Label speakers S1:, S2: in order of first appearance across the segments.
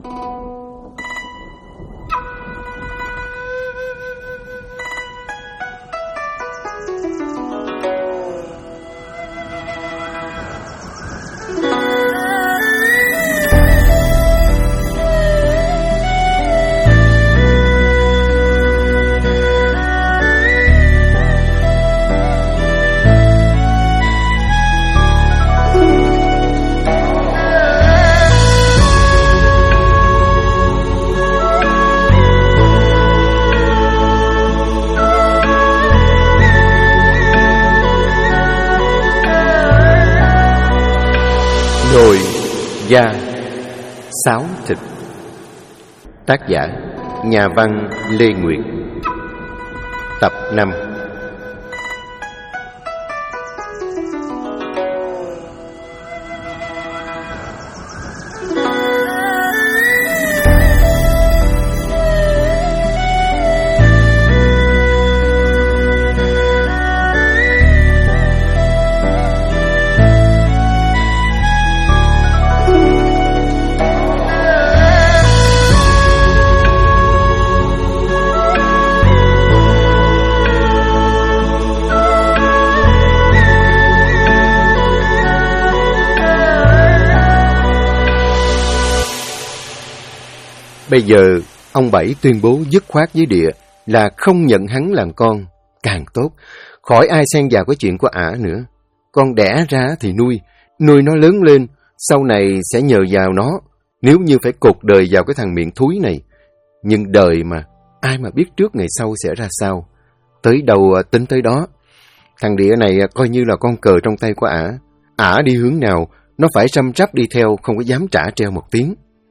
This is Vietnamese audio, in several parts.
S1: Nồi da sáo thịt. Tác giả nhà văn Lê Nguyệt. Tập 5. Bây giờ, ông Bảy tuyên bố dứt khoát với Địa là không nhận hắn làm con, càng tốt, khỏi ai xen vào cái chuyện của ả nữa. Con đẻ ra thì nuôi nó lớn lên, sau này sẽ nhờ vào nó, nếu như phải cột đời vào cái thằng miệng thúi này. Nhưng đời mà, ai mà biết trước ngày sau sẽ ra sao, tới đâu tính tới đó. Thằng Địa này coi như là con cờ trong tay của ả đi hướng nào, nó phải răm rắp đi theo, không có dám trả treo một tiếng.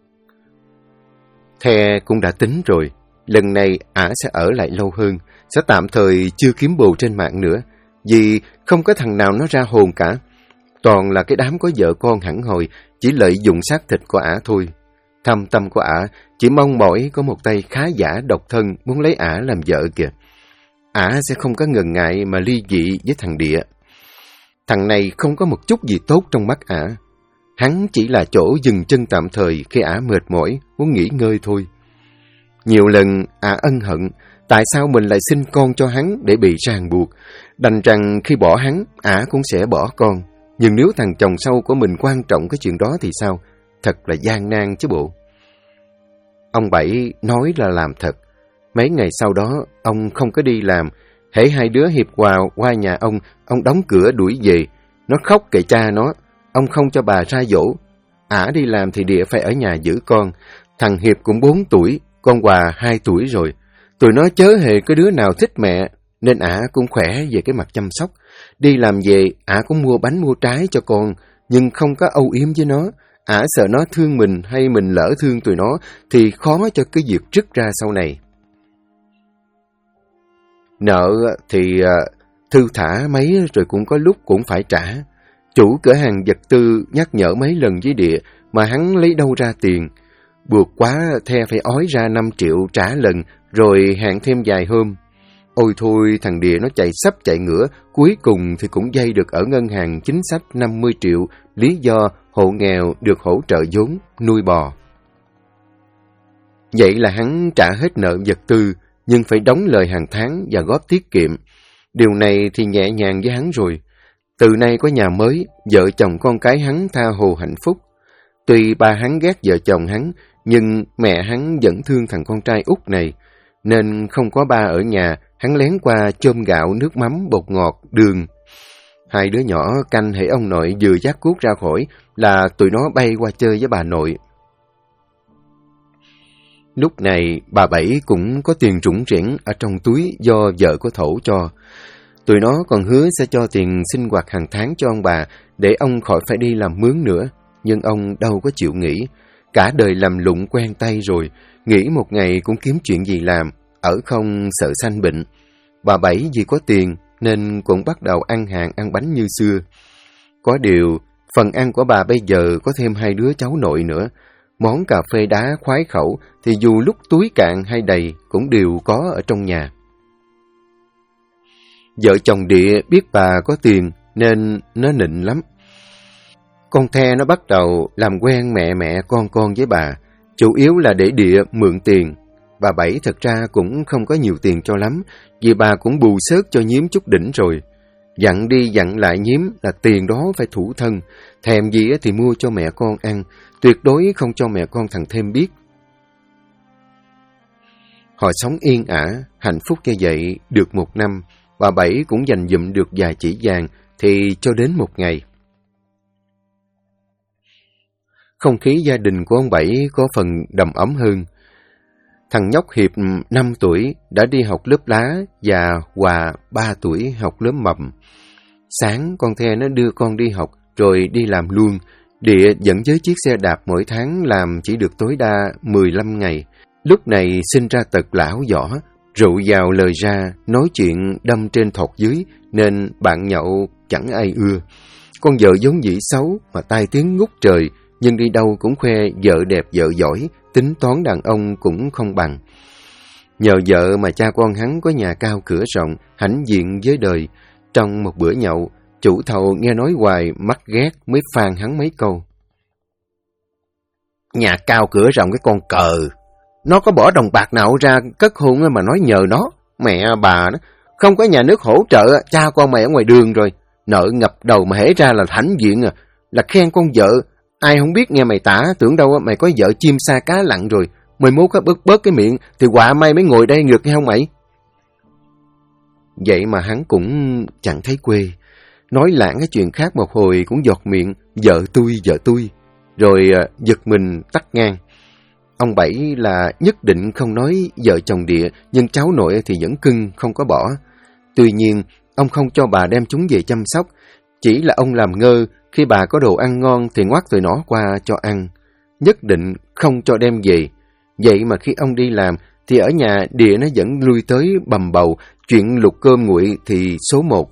S1: The cũng đã tính rồi, lần này ả sẽ ở lại lâu hơn, sẽ tạm thời chưa kiếm bồ trên mạng nữa, vì không có thằng nào nó ra hồn cả. Toàn là cái đám có vợ con hẳn hồi, chỉ lợi dụng xác thịt của ả thôi. Thâm tâm của ả chỉ mong mỏi có một tay khá giả độc thân muốn lấy ả làm vợ kìa. Ả sẽ không có ngần ngại mà ly dị với thằng Địa. Thằng này không có một chút gì tốt trong mắt ả. Hắn chỉ là chỗ dừng chân tạm thời khi ả mệt mỏi, muốn nghỉ ngơi thôi. Nhiều lần ả ân hận, tại sao mình lại sinh con cho hắn để bị ràng buộc. Đành rằng khi bỏ hắn, ả cũng sẽ bỏ con. Nhưng nếu thằng chồng sau của mình quan trọng cái chuyện đó thì sao? Thật là gian nan chứ bộ. Ông Bảy nói là làm thật. Mấy ngày sau đó, ông không có đi làm. Hễ hai đứa hiệp hòa qua nhà ông đóng cửa đuổi về. Nó khóc kệ cha nó. Ông không cho bà ra dỗ. Ả đi làm thì Địa phải ở nhà giữ con. Thằng Hiệp cũng 4 tuổi, con Hòa 2 tuổi rồi. Tụi nó chớ hề có đứa nào thích mẹ, nên ả cũng khỏe về cái mặt chăm sóc. Đi làm về, ả cũng mua bánh mua trái cho con, nhưng không có âu yếm với nó. Ả sợ nó thương mình hay mình lỡ thương tụi nó, thì khó cho cái việc trứt ra sau này. Nợ thì thư thả mấy rồi cũng có lúc cũng phải trả. Chủ cửa hàng vật tư nhắc nhở mấy lần với Địa mà hắn lấy đâu ra tiền. Buộc quá The phải ói ra 5 triệu trả lần rồi hẹn thêm vài hôm. Ôi thôi, thằng Địa nó chạy sắp chạy ngửa, cuối cùng thì cũng dây được ở ngân hàng chính sách 50 triệu, lý do hộ nghèo được hỗ trợ vốn nuôi bò. Vậy là hắn trả hết nợ vật tư, nhưng phải đóng lời hàng tháng và góp tiết kiệm. Điều này thì nhẹ nhàng với hắn rồi. Từ nay có nhà mới, vợ chồng con cái hắn tha hồ hạnh phúc. Tuy ba hắn ghét vợ chồng hắn, nhưng mẹ hắn vẫn thương thằng con trai út này, nên không có ba ở nhà, hắn lén qua chôm gạo, nước mắm, bột ngọt, đường. Hai đứa nhỏ canh hễ ông nội vừa dắt cuốc ra khỏi là tụi nó bay qua chơi với bà nội. Lúc này bà Bảy cũng có tiền rủng rỉnh ở trong túi do vợ của Thổ cho. Tụi nó còn hứa sẽ cho tiền sinh hoạt hàng tháng cho ông bà để ông khỏi phải đi làm mướn nữa. Nhưng ông đâu có chịu nghĩ. Cả đời làm lụng quen tay rồi, nghĩ một ngày cũng kiếm chuyện gì làm, ở không sợ sanh bệnh. Bà Bảy vì có tiền nên cũng bắt đầu ăn hàng ăn bánh như xưa. Có điều, phần ăn của bà bây giờ có thêm 2 đứa cháu nội nữa. Món cà phê đá khoái khẩu thì dù lúc túi cạn hay đầy cũng đều có ở trong nhà. Vợ chồng Địa biết bà có tiền nên nó nịnh lắm. Con The nó bắt đầu làm quen mẹ con với bà. Chủ yếu là để Địa mượn tiền. Bà Bảy thật ra cũng không có nhiều tiền cho lắm, vì bà cũng bù xớt cho Nhiếm chút đỉnh rồi. Dặn đi dặn lại Nhiếm là tiền đó phải thủ thân, thèm gì thì mua cho mẹ con ăn, tuyệt đối không cho mẹ con thằng Thêm biết. Họ sống yên ả, hạnh phúc như vậy được 1 năm, bà Bảy cũng dành dụm được vài chỉ vàng, thì cho đến một ngày. Không khí gia đình của ông Bảy có phần đầm ấm hơn. Thằng nhóc Hiệp 5 tuổi đã đi học lớp lá và Hòa 3 tuổi học lớp mầm. Sáng con The nó đưa con đi học rồi đi làm luôn. Địa dẫn với chiếc xe đạp mỗi tháng làm chỉ được tối đa 15 ngày. Lúc này sinh ra tật lão võ, rượu vào lời ra, nói chuyện đâm trên thọt dưới nên bạn nhậu chẳng ai ưa. Con vợ vốn dĩ xấu mà tai tiếng ngút trời, nhưng đi đâu cũng khoe vợ đẹp vợ giỏi, tính toán đàn ông cũng không bằng. Nhờ vợ mà cha con hắn có nhà cao cửa rộng, hãnh diện với đời. Trong một bữa nhậu, chủ thầu nghe nói hoài mắc ghét mới phàn hắn mấy câu. Nhà cao cửa rộng cái con cờ, nó có bỏ đồng bạc nào ra cất hôn mà nói nhờ nó. Mẹ bà đó, không có nhà nước hỗ trợ, cha con mày ở ngoài đường rồi. Nợ ngập đầu mà hễ ra là hãnh diện là khen con vợ. Ai không biết nghe mày tả, tưởng đâu mày có vợ chim sa cá lặn rồi. Mày mốt bớt cái miệng, thì họa may mới ngồi đây ngược hay không mày? Vậy mà hắn cũng chẳng thấy quê. Nói lãng cái chuyện khác một hồi cũng giọt miệng, vợ tôi. Rồi giật mình tắt ngang. Ông Bảy là nhất định không nói vợ chồng Địa, nhưng cháu nội thì vẫn cưng, không có bỏ. Tuy nhiên, ông không cho bà đem chúng về chăm sóc. Chỉ là ông làm ngơ, khi bà có đồ ăn ngon thì ngoắt tụi nó qua cho ăn. Nhất định không cho đem về. Vậy mà khi ông đi làm, thì ở nhà Địa nó vẫn lui tới bầm bầu, chuyện luộc cơm nguội thì số 1.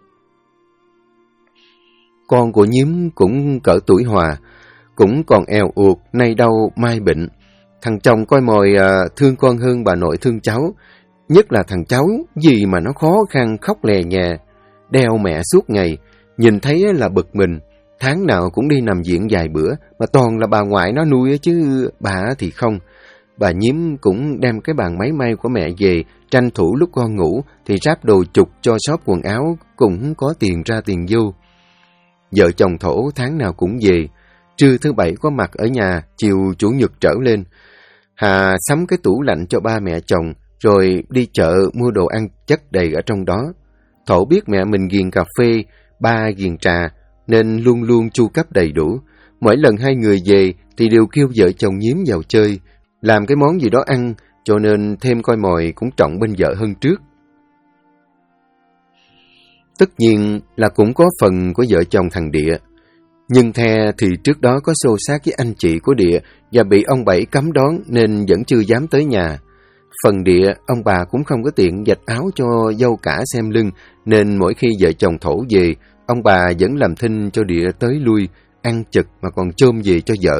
S1: Con của Nhiếm cũng cỡ tuổi Hòa, cũng còn eo uột, nay đau mai bệnh. Thằng chồng coi mồi thương con hơn bà nội thương cháu. Nhất là thằng cháu, gì mà nó khó khăn khóc lè nhè, đeo mẹ suốt ngày. Nhìn thấy là bực mình, tháng nào cũng đi nằm viện vài bữa, mà toàn là bà ngoại nó nuôi chứ bà thì không. Bà Nhiếm cũng đem cái bàn máy may của mẹ về, tranh thủ lúc con ngủ thì ráp đồ chục cho shop quần áo, cũng có tiền ra tiền vô. Vợ chồng Thổ tháng nào cũng về, trưa thứ Bảy có mặt ở nhà, chiều Chủ nhật trở lên. Hà sắm cái tủ lạnh cho ba mẹ chồng, rồi đi chợ mua đồ ăn chất đầy ở trong đó. Thổ biết mẹ mình ghiền cà phê, ba ghiền trà, nên luôn luôn chu cấp đầy đủ. Mỗi lần hai người về thì đều kêu vợ chồng Nhiếm vào chơi, làm cái món gì đó ăn, cho nên thêm coi mồi cũng trọng bên vợ hơn trước. Tất nhiên là cũng có phần của vợ chồng thằng Địa. Nhưng The thì trước đó có xô xát với anh chị của Địa và bị ông Bảy cấm đón nên vẫn chưa dám tới nhà. Phần Địa, ông bà cũng không có tiện vạch áo cho dâu cả xem lưng, nên mỗi khi vợ chồng Thổ về, ông bà vẫn làm thinh cho Địa tới lui, ăn chực mà còn chôm về cho vợ.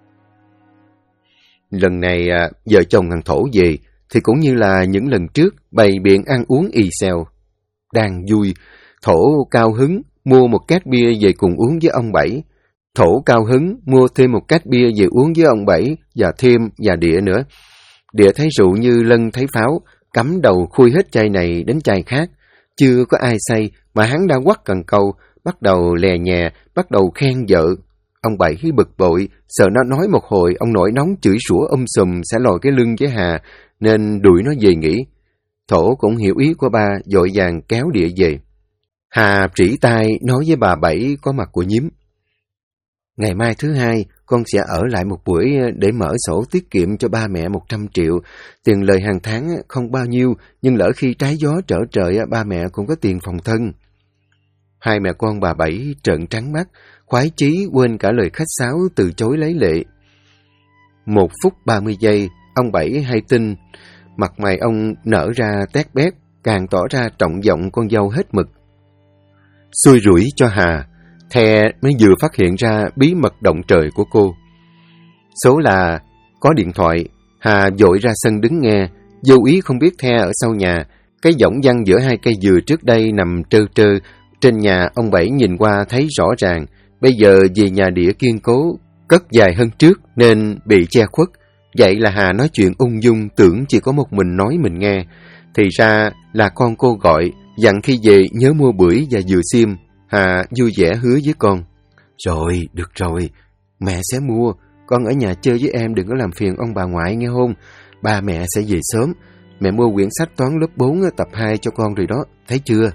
S1: Lần này vợ chồng thằng Thổ về thì cũng như là những lần trước, bày biện ăn uống y xèo. Đang vui, Thổ cao hứng mua một két bia về cùng uống với ông Bảy. Thổ cao hứng mua thêm một két bia về uống với ông Bảy và thêm và Địa nữa. Địa thấy rượu như lân thấy pháo, cắm đầu khui hết chai này đến chai khác. Chưa có ai say mà hắn đã quắt cần câu, bắt đầu lè nhè, bắt đầu khen vợ. Ông Bảy bực bội, sợ nó nói một hồi, ông nội nóng chửi sủa sùm sẽ lòi cái lưng với Hà, nên đuổi nó về nghỉ. Thổ cũng hiểu ý của ba, vội vàng kéo Địa về. Hà trĩ tai nói với bà Bảy có mặt của Nhiếm. Ngày mai thứ Hai, con sẽ ở lại một buổi để mở sổ tiết kiệm cho ba mẹ 100 triệu. Tiền lời hàng tháng không bao nhiêu, nhưng lỡ khi trái gió trở trời, ba mẹ cũng có tiền phòng thân. Hai mẹ con bà Bảy trợn trắng mắt, khoái chí quên cả lời khách sáo từ chối lấy lệ. 1 phút 30 giây, ông Bảy hay tin, mặt mày ông nở ra tét bét, càng tỏ ra trọng vọng con dâu hết mực. Xui rủi cho Hà, The mới vừa phát hiện ra bí mật động trời của cô. Số là có điện thoại, Hà vội ra sân đứng nghe, vô ý không biết The ở sau nhà. Cái võng văng giữa hai cây dừa trước đây nằm trơ trơ, trên nhà ông Bảy nhìn qua thấy rõ ràng. Bây giờ về nhà Địa kiên cố, cất dài hơn trước nên bị che khuất. Vậy là Hà nói chuyện ung dung, tưởng chỉ có một mình nói mình nghe. Thì ra là con cô gọi, dặn khi về nhớ mua bưởi và dừa xiêm. Hà vui vẻ hứa với con. Rồi, được rồi, mẹ sẽ mua. Con ở nhà chơi với em, đừng có làm phiền ông bà ngoại nghe không? Ba mẹ sẽ về sớm. Mẹ mua quyển sách toán lớp 4 tập 2 cho con rồi đó, thấy chưa?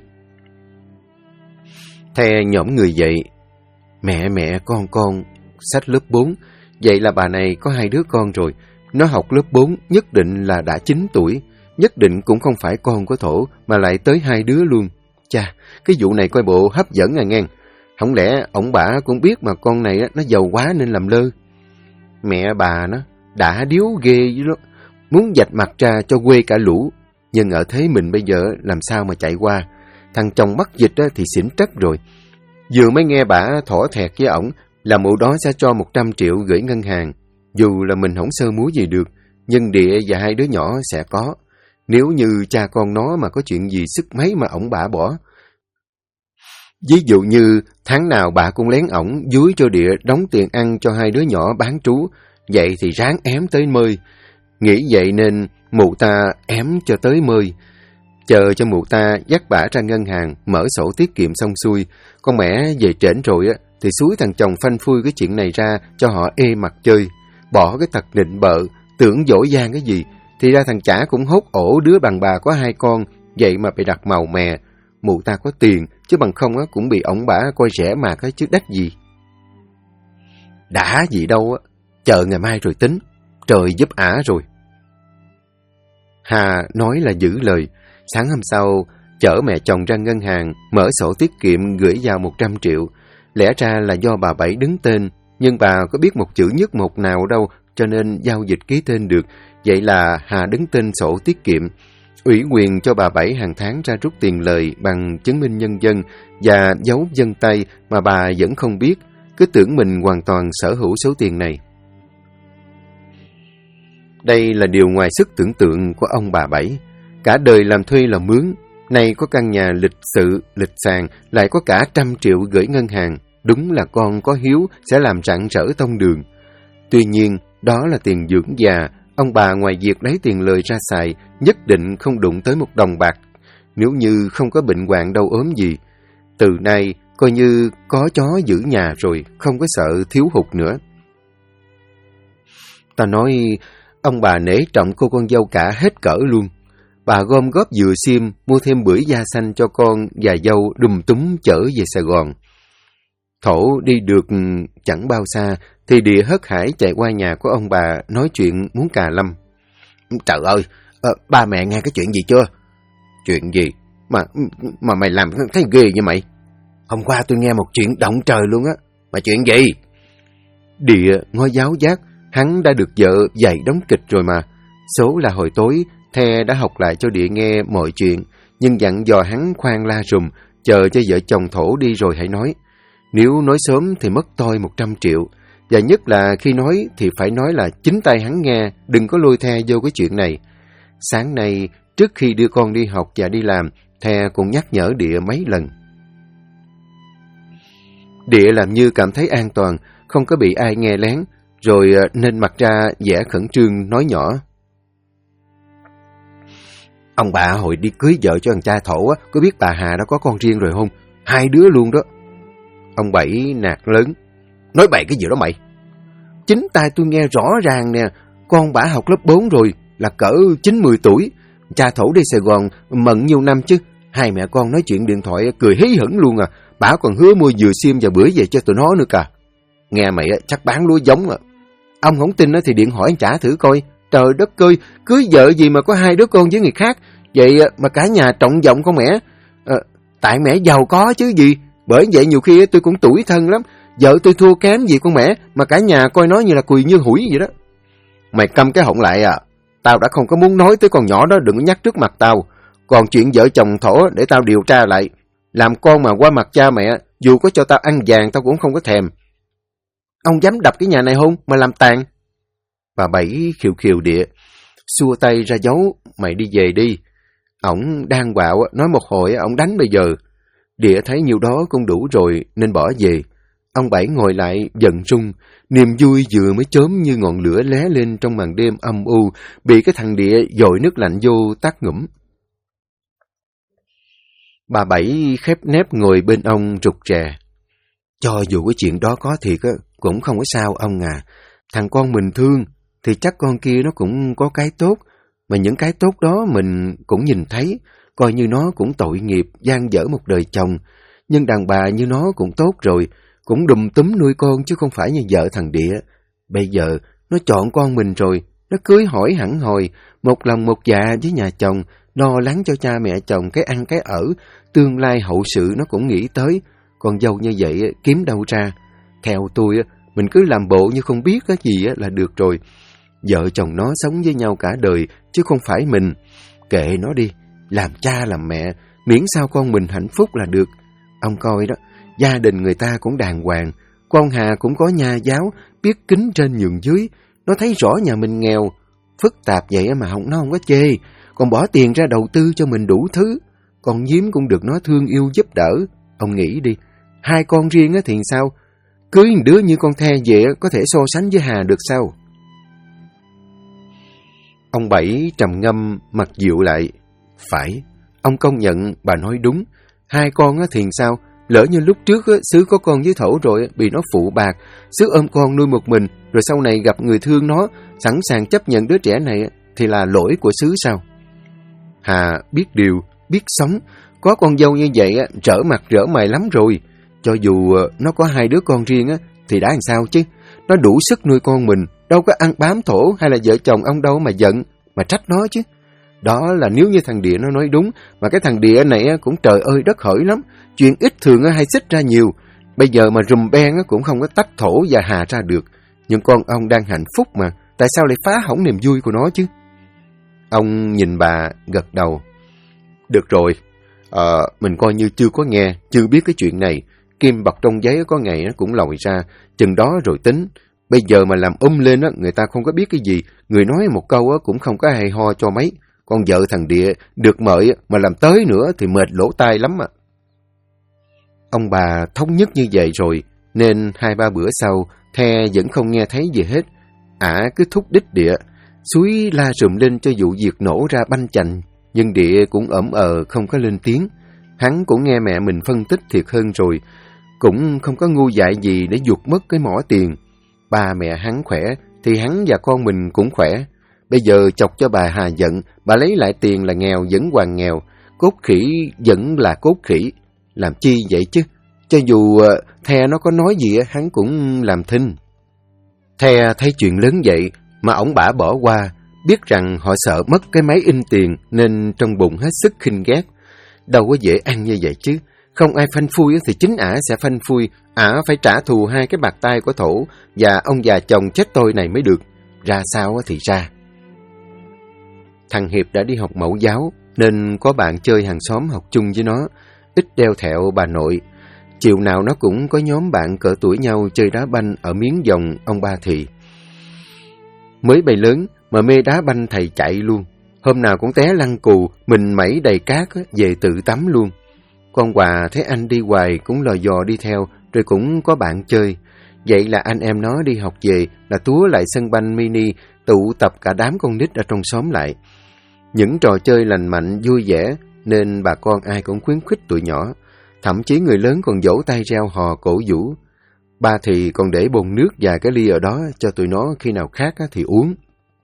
S1: The nhõm người dậy. Mẹ, con, sách lớp 4. Vậy là bà này có 2 đứa con rồi. Nó học lớp 4, nhất định là đã 9 tuổi. Nhất định cũng không phải con của Thổ, mà lại tới 2 đứa luôn. Chà, cái vụ này coi bộ hấp dẫn à ngang. Không lẽ ổng bả cũng biết mà con này nó giàu quá nên làm lơ. Mẹ bà nó đã điếu ghê với nó, muốn vạch mặt ra cho quê cả lũ. Nhưng ở thế mình bây giờ làm sao mà chạy qua. Thằng chồng mắc dịch thì xỉn trách rồi. Vừa mới nghe bả thỏ thẹt với ổng là mụ đó sẽ cho 100 triệu gửi ngân hàng. Dù là mình không sơ múa gì được, nhưng Địa và 2 đứa nhỏ sẽ có. Nếu như cha con nó mà có chuyện gì sức mấy mà ổng bả bỏ. Ví dụ như tháng nào bà cũng lén ổng dúi cho Địa đóng tiền ăn cho 2 đứa nhỏ bán trú, vậy thì ráng ém tới mơi. Nghĩ vậy nên mụ ta ém cho tới mơi. Chờ cho mụ ta dắt bả ra ngân hàng, mở sổ tiết kiệm xong xuôi. Con mẹ về trển rồi thì xúi thằng chồng phanh phui cái chuyện này ra cho họ ê mặt chơi. Bỏ cái tật nịnh bợ, tưởng dỗi dang cái gì. Thì ra thằng chả cũng hốt ổ đứa bằng bà có 2 con, vậy mà bị đặt màu mè. Mụ ta có tiền, chứ bằng không cũng bị ổng bả coi rẻ mà cái chứ đách gì. Đã gì đâu chờ ngày mai rồi tính, trời giúp ả rồi. Hà nói là giữ lời. Sáng hôm sau, chở mẹ chồng ra ngân hàng, mở sổ tiết kiệm gửi vào 100 triệu. Lẽ ra là do bà Bảy đứng tên, nhưng bà có biết một chữ nhất một nào đâu, cho nên giao dịch ký tên được. Vậy là Hà đứng tên sổ tiết kiệm, ủy quyền cho bà Bảy hàng tháng ra rút tiền lời bằng chứng minh nhân dân và dấu vân tay mà bà vẫn không biết, cứ tưởng mình hoàn toàn sở hữu số tiền này. Đây là điều ngoài sức tưởng tượng của ông bà Bảy. Cả đời làm thuê làm mướn, nay có căn nhà lịch sự, lịch sàn, lại có cả 100 triệu gửi ngân hàng. Đúng là con có hiếu sẽ làm rạng rỡ tông đường. Tuy nhiên, đó là tiền dưỡng già. Ông bà ngoài việc lấy tiền lời ra xài, nhất định không đụng tới 1 đồng bạc. Nếu như không có bệnh hoạn đau ốm gì, từ nay coi như có chó giữ nhà rồi, không có sợ thiếu hụt nữa. Ta nói, ông bà nể trọng cô con dâu cả hết cỡ luôn. Bà gom góp dừa xiêm, mua thêm bưởi da xanh cho con và dâu đùm túm chở về Sài Gòn. Thổ đi được chẳng bao xa, thì Địa hớt hải chạy qua nhà của ông bà nói chuyện muốn cà lâm. Trời ơi, ba mẹ nghe cái chuyện gì chưa? Chuyện gì? Mà mày làm cái ghê như mày? Hôm qua tôi nghe một chuyện động trời luôn á. Mà chuyện gì? Địa ngó giáo giác, hắn đã được vợ dạy đóng kịch rồi mà. Số là hồi tối, The đã học lại cho Địa nghe mọi chuyện, nhưng dặn dò hắn khoan la rùm, chờ cho vợ chồng Thổ đi rồi hãy nói. Nếu nói sớm thì mất toi 100 triệu, và nhất là khi nói thì phải nói là chính tay hắn nghe, đừng có lôi The vô cái chuyện này. Sáng nay, trước khi đưa con đi học và đi làm, The cũng nhắc nhở Địa mấy lần. Địa làm như cảm thấy an toàn, không có bị ai nghe lén, rồi nên mặt ra vẻ khẩn trương nói nhỏ. Ông bà hồi đi cưới vợ cho thằng cha Thổ có biết bà Hà đã có con riêng rồi không? 2 đứa luôn đó. Ông Bảy nạt lớn. Nói bậy cái gì đó mày? Chính tai tôi nghe rõ ràng nè, con bả học lớp 4 rồi, là cỡ 9-10 tuổi. Cha Thổ đi Sài Gòn mận nhiều năm chứ. 2 mẹ con nói chuyện điện thoại cười hí hửng luôn à. Bả còn hứa mua dừa xiêm và bưởi về cho tụi nó nữa cả. Nghe mày chắc bán lúa giống à. Ông không tin thì điện hỏi anh trả thử coi. Trời đất ơi, cưới vợ gì mà có 2 đứa con với người khác. Vậy mà cả nhà trọng vọng con mẹ. Tại mẹ giàu có chứ gì. Bởi vậy nhiều khi tôi cũng tủi thân lắm. Vợ tôi thua kém gì con mẹ, mà cả nhà coi nó như là cùi như hủi vậy đó. Mày câm cái họng lại à. Tao đã không có muốn nói tới con nhỏ đó, đừng có nhắc trước mặt tao. Còn chuyện vợ chồng Thổ để tao điều tra lại. Làm con mà qua mặt cha mẹ, dù có cho tao ăn vàng tao cũng không có thèm. Ông dám đập cái nhà này không mà làm tàn? Bà Bảy khiều khiều Địa, xua tay ra dấu, mày đi về đi. Ổng đang quạo, nói một hồi ổng đánh bây giờ. Địa thấy nhiêu đó cũng đủ rồi nên bỏ về. Ông Bảy ngồi lại giận rung, niềm vui vừa mới chớm như ngọn lửa lé lên trong màn đêm âm u, bị cái thằng Địa dội nước lạnh vô tát ngủm. Bà Bảy khép nép ngồi bên ông rụt rè. Cho dù cái chuyện đó có thiệt á, cũng không có sao ông à. Thằng con mình thương, thì chắc con kia nó cũng có cái tốt, mà những cái tốt đó mình cũng nhìn thấy, coi như nó cũng tội nghiệp, dang dở một đời chồng. Nhưng đàn bà như nó cũng tốt rồi, cũng đùm túm nuôi con chứ không phải như vợ thằng Địa. Bây giờ nó chọn con mình rồi, nó cưới hỏi hẳn hồi, một lòng một dạ với nhà chồng, lo lắng cho cha mẹ chồng cái ăn cái ở, tương lai hậu sự nó cũng nghĩ tới. Con dâu như vậy kiếm đâu ra? Theo tôi, mình cứ làm bộ như không biết cái gì là được rồi. Vợ chồng nó sống với nhau cả đời, chứ không phải mình. Kệ nó đi, làm cha làm mẹ, miễn sao con mình hạnh phúc là được. Ông coi đó, gia đình người ta cũng đàng hoàng, con Hà cũng có nhà giáo, biết kính trên nhường dưới. Nó thấy rõ nhà mình nghèo, phức tạp vậy mà nó không có chê, còn bỏ tiền ra đầu tư cho mình đủ thứ. Con Diếm cũng được nó thương yêu giúp đỡ. Ông nghĩ đi, 2 con riêng thì sao? Cưới một đứa như con The về có thể so sánh với Hà được sao? Ông Bảy trầm ngâm, mặt dịu lại. Phải, ông công nhận bà nói đúng. 2 con thì sao? Lỡ như lúc trước Sứ có con với Thổ rồi, bị nó phụ bạc, Sứ ôm con nuôi một mình, rồi sau này gặp người thương nó, sẵn sàng chấp nhận đứa trẻ này, thì là lỗi của Sứ sao? Hà biết điều, biết sống, có con dâu như vậy trở mặt trở mày lắm rồi. Cho dù nó có 2 đứa con riêng thì đã làm sao chứ? Nó đủ sức nuôi con mình, đâu có ăn bám Thổ hay là vợ chồng ông đâu mà giận, mà trách nó chứ. Đó là nếu như thằng Địa nó nói đúng, mà cái thằng Địa này cũng trời ơi đất hỡi lắm, chuyện ít thường hay xích ra nhiều. Bây giờ mà rùm beng cũng không có tách Thổ và Hà ra được. Nhưng con ông đang hạnh phúc mà, tại sao lại phá hỏng niềm vui của nó chứ? Ông nhìn bà gật đầu. Được rồi, mình coi như chưa có nghe, chưa biết cái chuyện này. Kim bọc trong giấy có ngày nó cũng lòi ra, chừng đó rồi tính. Bây giờ mà làm lên người ta không có biết cái gì, người nói một câu cũng không có hay ho cho mấy. Con vợ thằng Địa được mời mà làm tới nữa thì mệt lỗ tai lắm à. Ông bà thống nhất như vậy rồi, nên 2-3 bữa sau, The vẫn không nghe thấy gì hết. Ả cứ thúc đích Địa, suối la rùm lên cho vụ việc nổ ra banh chành, nhưng Địa cũng ẩm không có lên tiếng. Hắn cũng nghe mẹ mình phân tích thiệt hơn rồi, cũng không có ngu dại gì để giục mất cái mỏ tiền. Ba mẹ hắn khỏe, thì hắn và con mình cũng khỏe. Bây giờ chọc cho bà Hà giận, bà lấy lại tiền là nghèo vẫn hoàn nghèo, cốt khỉ vẫn là cốt khỉ. Làm chi vậy chứ? Cho dù The nó có nói gì hắn cũng làm thinh. The thấy chuyện lớn vậy mà ổng bả bỏ qua, biết rằng họ sợ mất cái máy in tiền nên trong bụng hết sức khinh ghét. Đâu có dễ ăn như vậy chứ. Không ai phanh phui thì chính ả sẽ phanh phui. Ả phải trả thù 2 cái bạc tay của Thổ và ông già chồng chết tôi này mới được. Ra sao thì ra. Thằng Hiệp đã đi học mẫu giáo nên có bạn chơi hàng xóm học chung với nó, ít đeo thẹo bà nội. Chiều nào nó cũng có nhóm bạn cỡ tuổi nhau chơi đá banh ở miếng dòng ông Ba Thị. Mới bay lớn mà mê đá banh thầy chạy luôn. Hôm nào cũng té lăn cù, mình mẩy đầy cát về tự tắm luôn. Con Hòa thấy anh đi hoài cũng lò dò đi theo, rồi cũng có bạn chơi. Vậy là anh em nó đi học về là túa lại sân banh mini, tụ tập cả đám con nít ở trong xóm lại. Những trò chơi lành mạnh, vui vẻ, nên bà con ai cũng khuyến khích tụi nhỏ. Thậm chí người lớn còn vỗ tay reo hò cổ vũ. Ba thì còn để bồn nước và cái ly ở đó cho tụi nó khi nào khát thì uống.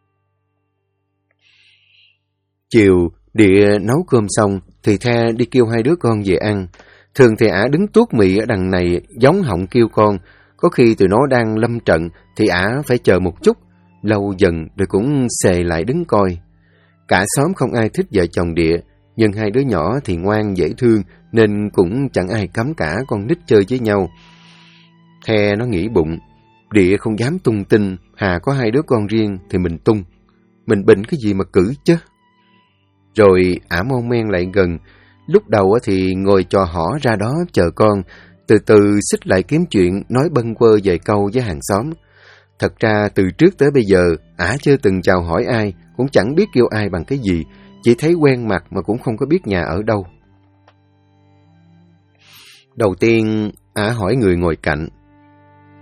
S1: Chiều, Địa nấu cơm xong thì The đi kêu 2 đứa con về ăn. Thường thì ả đứng tuốt mị ở đằng này giống họng kêu con. Có khi tụi nó đang lâm trận thì ả phải chờ một chút. Lâu dần rồi cũng xề lại đứng coi. Cả xóm không ai thích vợ chồng Địa, nhưng 2 đứa nhỏ thì ngoan dễ thương nên cũng chẳng ai cấm cả con nít chơi với nhau. The nó nghĩ bụng, Địa không dám tung tin Hà có 2 đứa con riêng thì mình tung. Mình bệnh cái gì mà cử chứ. Rồi ả mon men lại gần. Lúc đầu thì ngồi trò hỏ ra đó chờ con, từ từ xích lại kiếm chuyện nói bâng quơ vài câu với hàng xóm. Thật ra từ trước tới bây giờ ả chưa từng chào hỏi ai, cũng chẳng biết kêu ai bằng cái gì, chỉ thấy quen mặt mà cũng không có biết nhà ở đâu. Đầu tiên ả hỏi người ngồi cạnh,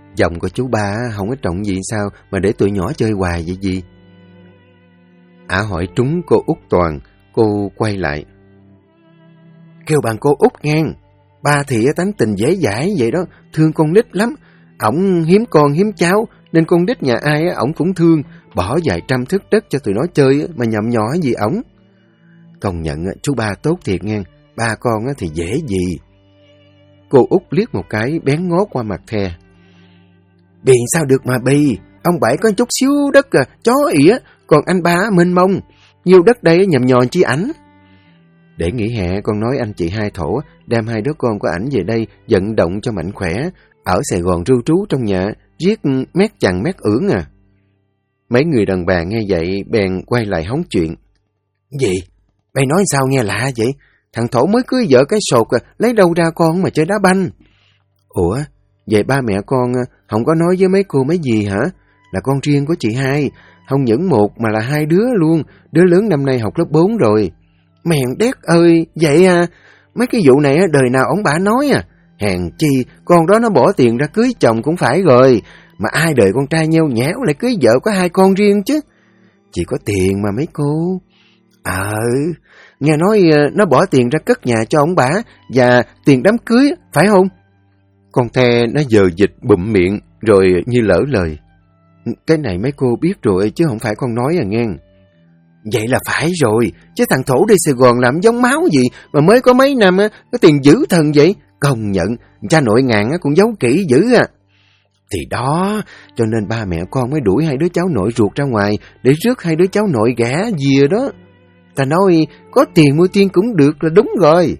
S1: Giọng của chú ba không có trọng gì sao mà để tụi nhỏ chơi hoài vậy gì? Ả hỏi trúng cô Út Toàn, cô quay lại. Kêu bằng cô Út ngang, ba thì tánh tình dễ dãi vậy đó, thương con nít lắm. Ổng hiếm con hiếm cháu, nên con nít nhà ai ổng cũng thương, bỏ vài trăm thước đất cho tụi nó chơi mà nhậm nhỏ gì ổng. Công nhận chú ba tốt thiệt ngang, ba con thì dễ gì. Cô Út liếc một cái bén ngó qua mặt The. Biền sao được mà bi, ông Bảy có chút xíu đất chó ỉa, còn anh ba mênh mông, nhiều đất đây nhầm nhòn chi ảnh. Để nghỉ hè con nói anh chị hai thổ đem hai đứa con của ảnh về đây vận động cho mạnh khỏe, ở Sài Gòn ru trú trong nhà, riết mét chằng mét ưỡng à. Mấy người đàn bà nghe vậy bèn quay lại hóng chuyện. Gì? Mày nói sao nghe lạ vậy? Thằng Thổ mới cưới vợ cái sột lấy đâu ra con mà chơi đá banh? Ủa, vậy ba mẹ con không có nói với mấy cô mấy gì hả? Là con riêng của chị hai, không những một mà là hai đứa luôn, đứa lớn năm nay học lớp 4 rồi. Mèn đét ơi, vậy à? Mấy cái vụ này đời nào ông bà nói à? Hèn chi, con đó nó bỏ tiền ra cưới chồng cũng phải rồi, mà ai đời con trai nheo nhẽo lại cưới vợ có hai con riêng chứ? Chỉ có tiền mà mấy cô. Nghe nói nó bỏ tiền ra cất nhà cho ông bà và tiền đám cưới, phải không? Con The nó giờ dịch bụm miệng rồi như lỡ lời. Cái này mấy cô biết rồi chứ không phải con nói à nghe. Vậy là phải rồi, chứ thằng Thổ đi Sài Gòn làm giống máu gì mà mới có mấy năm có tiền dữ thần vậy. Công nhận, cha nội ngàn cũng giấu kỹ dữ à. Thì đó, cho nên ba mẹ con mới đuổi hai đứa cháu nội ruột ra ngoài để rước hai đứa cháu nội ghẻ dìa đó. Ta nói có tiền mua tiên cũng được là đúng rồi.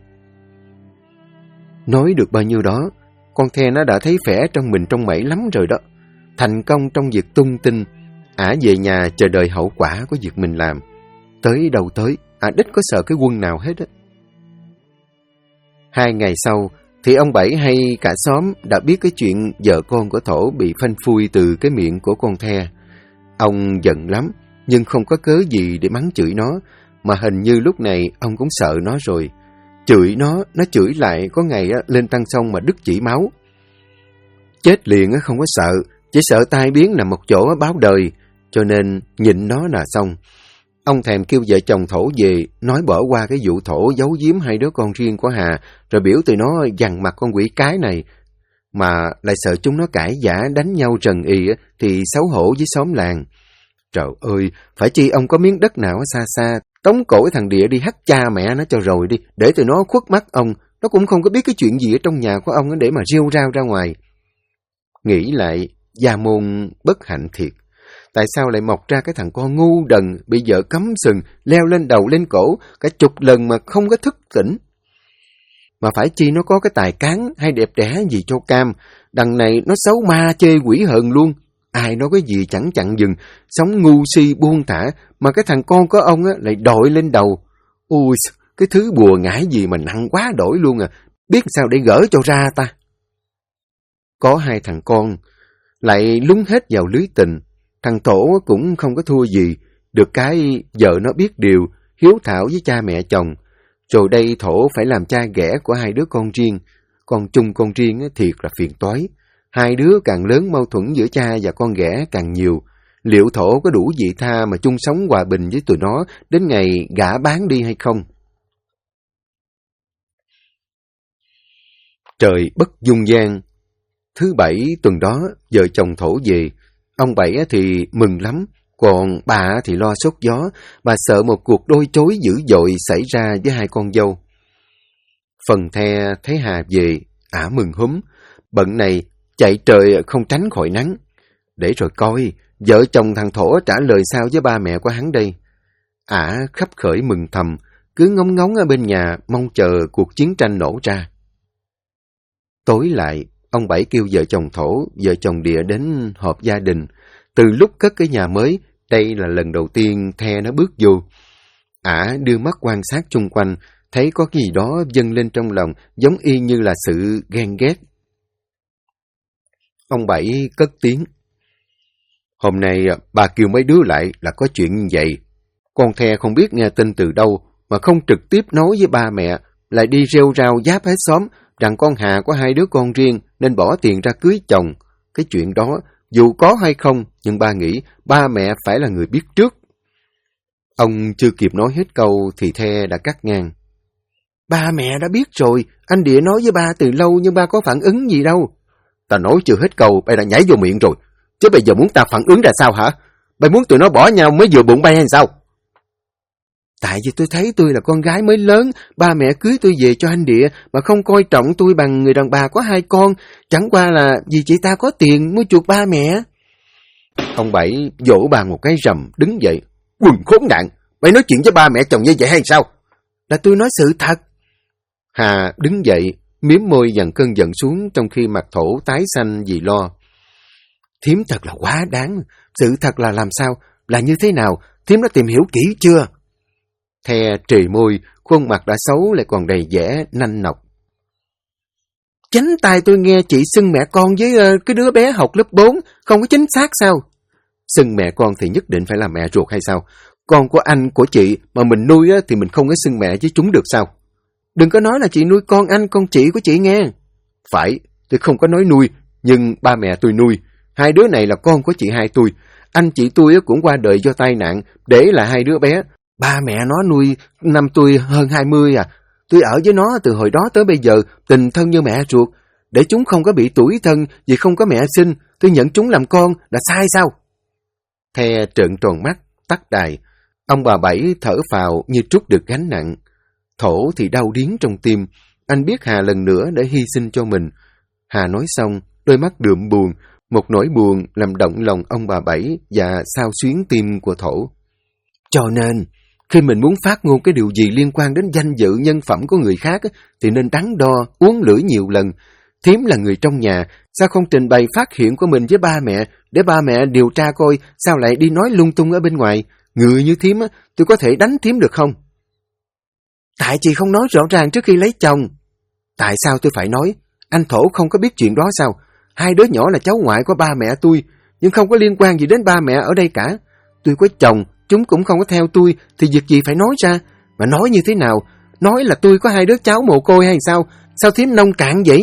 S1: Nói được bao nhiêu đó, con The nó đã thấy khỏe trong mình trong mẩy lắm rồi đó. Thành công trong việc tung tin, ả về nhà chờ đợi hậu quả của việc mình làm. Tới đâu tới, ả đích có sợ cái quân nào hết á. 2 ngày sau, thì ông Bảy hay cả xóm đã biết cái chuyện vợ con của Thổ bị phanh phui từ cái miệng của con The. Ông giận lắm, nhưng không có cớ gì để mắng chửi nó, mà hình như lúc này ông cũng sợ nó rồi. Chửi nó chửi lại có ngày lên tăng sông mà đứt chỉ máu. Chết liền không có sợ, chỉ sợ tai biến nằm một chỗ báo đời, cho nên nhịn nó là xong. Ông thèm kêu vợ chồng Thổ về, nói bỏ qua cái vụ Thổ giấu giếm hai đứa con riêng của Hà, rồi biểu tụi nó dằn mặt con quỷ cái này. Mà lại sợ chúng nó cãi vã đánh nhau rần ì thì xấu hổ với xóm làng. Trời ơi, phải chi ông có miếng đất nào xa xa, tống cổ thằng Địa đi hắt cha mẹ nó cho rồi đi, để tụi nó khuất mắt ông, nó cũng không có biết cái chuyện gì ở trong nhà của ông để mà rêu rao ra ngoài. Nghĩ lại, gia môn bất hạnh thiệt. Tại sao lại mọc ra cái thằng con ngu đần, bị vợ cấm sừng, leo lên đầu lên cổ, cả chục lần mà không có thức tỉnh? Mà phải chi nó có cái tài cán hay đẹp đẽ gì cho cam, đằng này nó xấu ma chê quỷ hờn luôn. Ai nói cái gì chẳng chặn dừng, sống ngu si buông thả, mà cái thằng con của ông lại đội lên đầu. Ui, cái thứ bùa ngải gì mà nặng quá đổi luôn à, biết sao để gỡ cho ra ta. Có 2 thằng con, lại lúng hết vào lưới tình. Thằng Tổ cũng không có thua gì, được cái vợ nó biết điều, hiếu thảo với cha mẹ chồng. Rồi đây Thổ phải làm cha ghẻ của 2 đứa con riêng. Con chung con riêng thiệt là phiền toái. 2 đứa càng lớn mâu thuẫn giữa cha và con ghẻ càng nhiều. Liệu Thổ có đủ vị tha mà chung sống hòa bình với tụi nó đến ngày gả bán đi hay không? Trời bất dung gian. Thứ Bảy tuần đó, vợ chồng Thổ về. Ông Bảy thì mừng lắm, còn bà thì lo sốt gió. Bà sợ một cuộc đôi chối dữ dội xảy ra với 2 con dâu. Phần The thấy Hà về, ả mừng húm. Bận này, chạy trời không tránh khỏi nắng. Để rồi coi, vợ chồng thằng Thổ trả lời sao với ba mẹ của hắn đây. Ả khấp khởi mừng thầm, cứ ngóng ngóng ở bên nhà mong chờ cuộc chiến tranh nổ ra. Tối lại, ông Bảy kêu vợ chồng Thổ, vợ chồng Địa đến họp gia đình. Từ lúc cất cái nhà mới, đây là lần đầu tiên The nó bước vô. Ả đưa mắt quan sát chung quanh, thấy có cái gì đó dâng lên trong lòng, giống y như là sự ghen ghét. Ông Bảy cất tiếng. Hôm nay bà kêu mấy đứa lại là có chuyện như vậy. Con The không biết nghe tin từ đâu, mà không trực tiếp nói với ba mẹ, lại đi rêu rao giáp hết xóm rằng con Hà có 2 đứa con riêng nên bỏ tiền ra cưới chồng. Cái chuyện đó, dù có hay không, nhưng ba nghĩ ba mẹ phải là người biết trước. Ông chưa kịp nói hết câu thì The đã cắt ngang. Ba mẹ đã biết rồi, anh Địa nói với ba từ lâu nhưng ba có phản ứng gì đâu. Ta nói chưa hết câu, bay đã nhảy vô miệng rồi. Chứ bây giờ muốn ta phản ứng ra sao hả? Bay muốn tụi nó bỏ nhau mới vừa bụng bay hay sao? Tại vì tôi thấy tôi là con gái mới lớn, ba mẹ cưới tôi về cho anh Địa mà không coi trọng tôi bằng người đàn bà có 2 con, chẳng qua là vì chị ta có tiền mua chuộc ba mẹ. Ông Bảy vỗ bàn một cái rầm, đứng dậy. Quần khốn nạn, bay nói chuyện với ba mẹ chồng như vậy hay sao? Là tôi nói sự thật. Hà đứng dậy, miếm môi dằn cơn giận xuống trong khi mặt Thổ tái xanh vì lo. Thím thật là quá đáng, sự thật là làm sao, là như thế nào, thím đã tìm hiểu kỹ chưa? The trì môi, khuôn mặt đã xấu lại còn đầy vẻ nanh nọc. Chánh tai tôi nghe chị xưng mẹ con với cái đứa bé học lớp 4, không có chính xác sao? Xưng mẹ con thì nhất định phải là mẹ ruột hay sao? Con của anh, của chị mà mình nuôi thì mình không có xưng mẹ với chúng được sao? Đừng có nói là chị nuôi con anh, con chị của chị nghe. Phải, tôi không có nói nuôi, nhưng ba mẹ tôi nuôi. 2 đứa này là con của chị hai tôi. Anh chị tôi cũng qua đời do tai nạn, để lại 2 đứa bé. Ba mẹ nó nuôi năm tôi hơn 20 à. Tôi ở với nó từ hồi đó tới bây giờ, tình thân như mẹ ruột. Để chúng không có bị tủi thân vì không có mẹ sinh, tôi nhận chúng làm con là sai sao? The trợn tròn mắt, tắt đài. Ông bà Bảy thở phào như trút được gánh nặng. Thổ thì đau điếng trong tim. Anh biết Hà lần nữa để hy sinh cho mình. Hà nói xong, đôi mắt đượm buồn. Một nỗi buồn làm động lòng ông bà Bảy và xao xuyến tim của Thổ. Cho nên, khi mình muốn phát ngôn cái điều gì liên quan đến danh dự nhân phẩm của người khác thì nên đắn đo, uống lưỡi nhiều lần. Thím là người trong nhà, sao không trình bày phát hiện của mình với ba mẹ để ba mẹ điều tra coi sao lại đi nói lung tung ở bên ngoài. Người như thím, tôi có thể đánh thím được không? Tại chị không nói rõ ràng trước khi lấy chồng. Tại sao tôi phải nói? Anh Thổ không có biết chuyện đó sao? 2 đứa nhỏ là cháu ngoại của ba mẹ tôi, nhưng không có liên quan gì đến ba mẹ ở đây cả. Tôi có chồng, chúng cũng không có theo tôi, thì việc gì phải nói ra? Mà nói như thế nào? Nói là tôi có 2 đứa cháu mồ côi hay sao? Sao thím nông cạn vậy?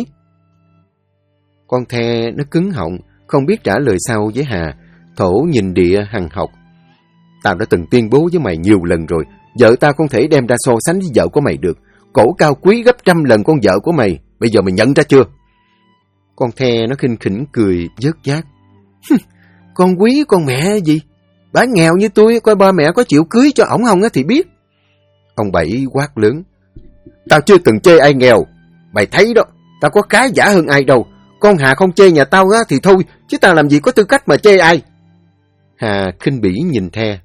S1: Con The nó cứng họng, không biết trả lời sao với Hà. Thổ nhìn Địa hằn học. Tao đã từng tuyên bố với mày nhiều lần rồi, vợ tao không thể đem ra so sánh với vợ của mày được. Cổ cao quý gấp 100 lần con vợ của mày, bây giờ mày nhận ra chưa? Con The nó khinh khỉnh cười vớt vát. Con quý con mẹ gì? Bà nghèo như tôi, coi ba mẹ có chịu cưới cho ổng không thì biết. Ông Bảy quát lớn. Tao chưa từng chê ai nghèo. Mày thấy đó, tao có khá giả hơn ai đâu. Con Hà không chê nhà tao thì thôi, chứ tao làm gì có tư cách mà chê ai. Hà khinh bỉ nhìn The.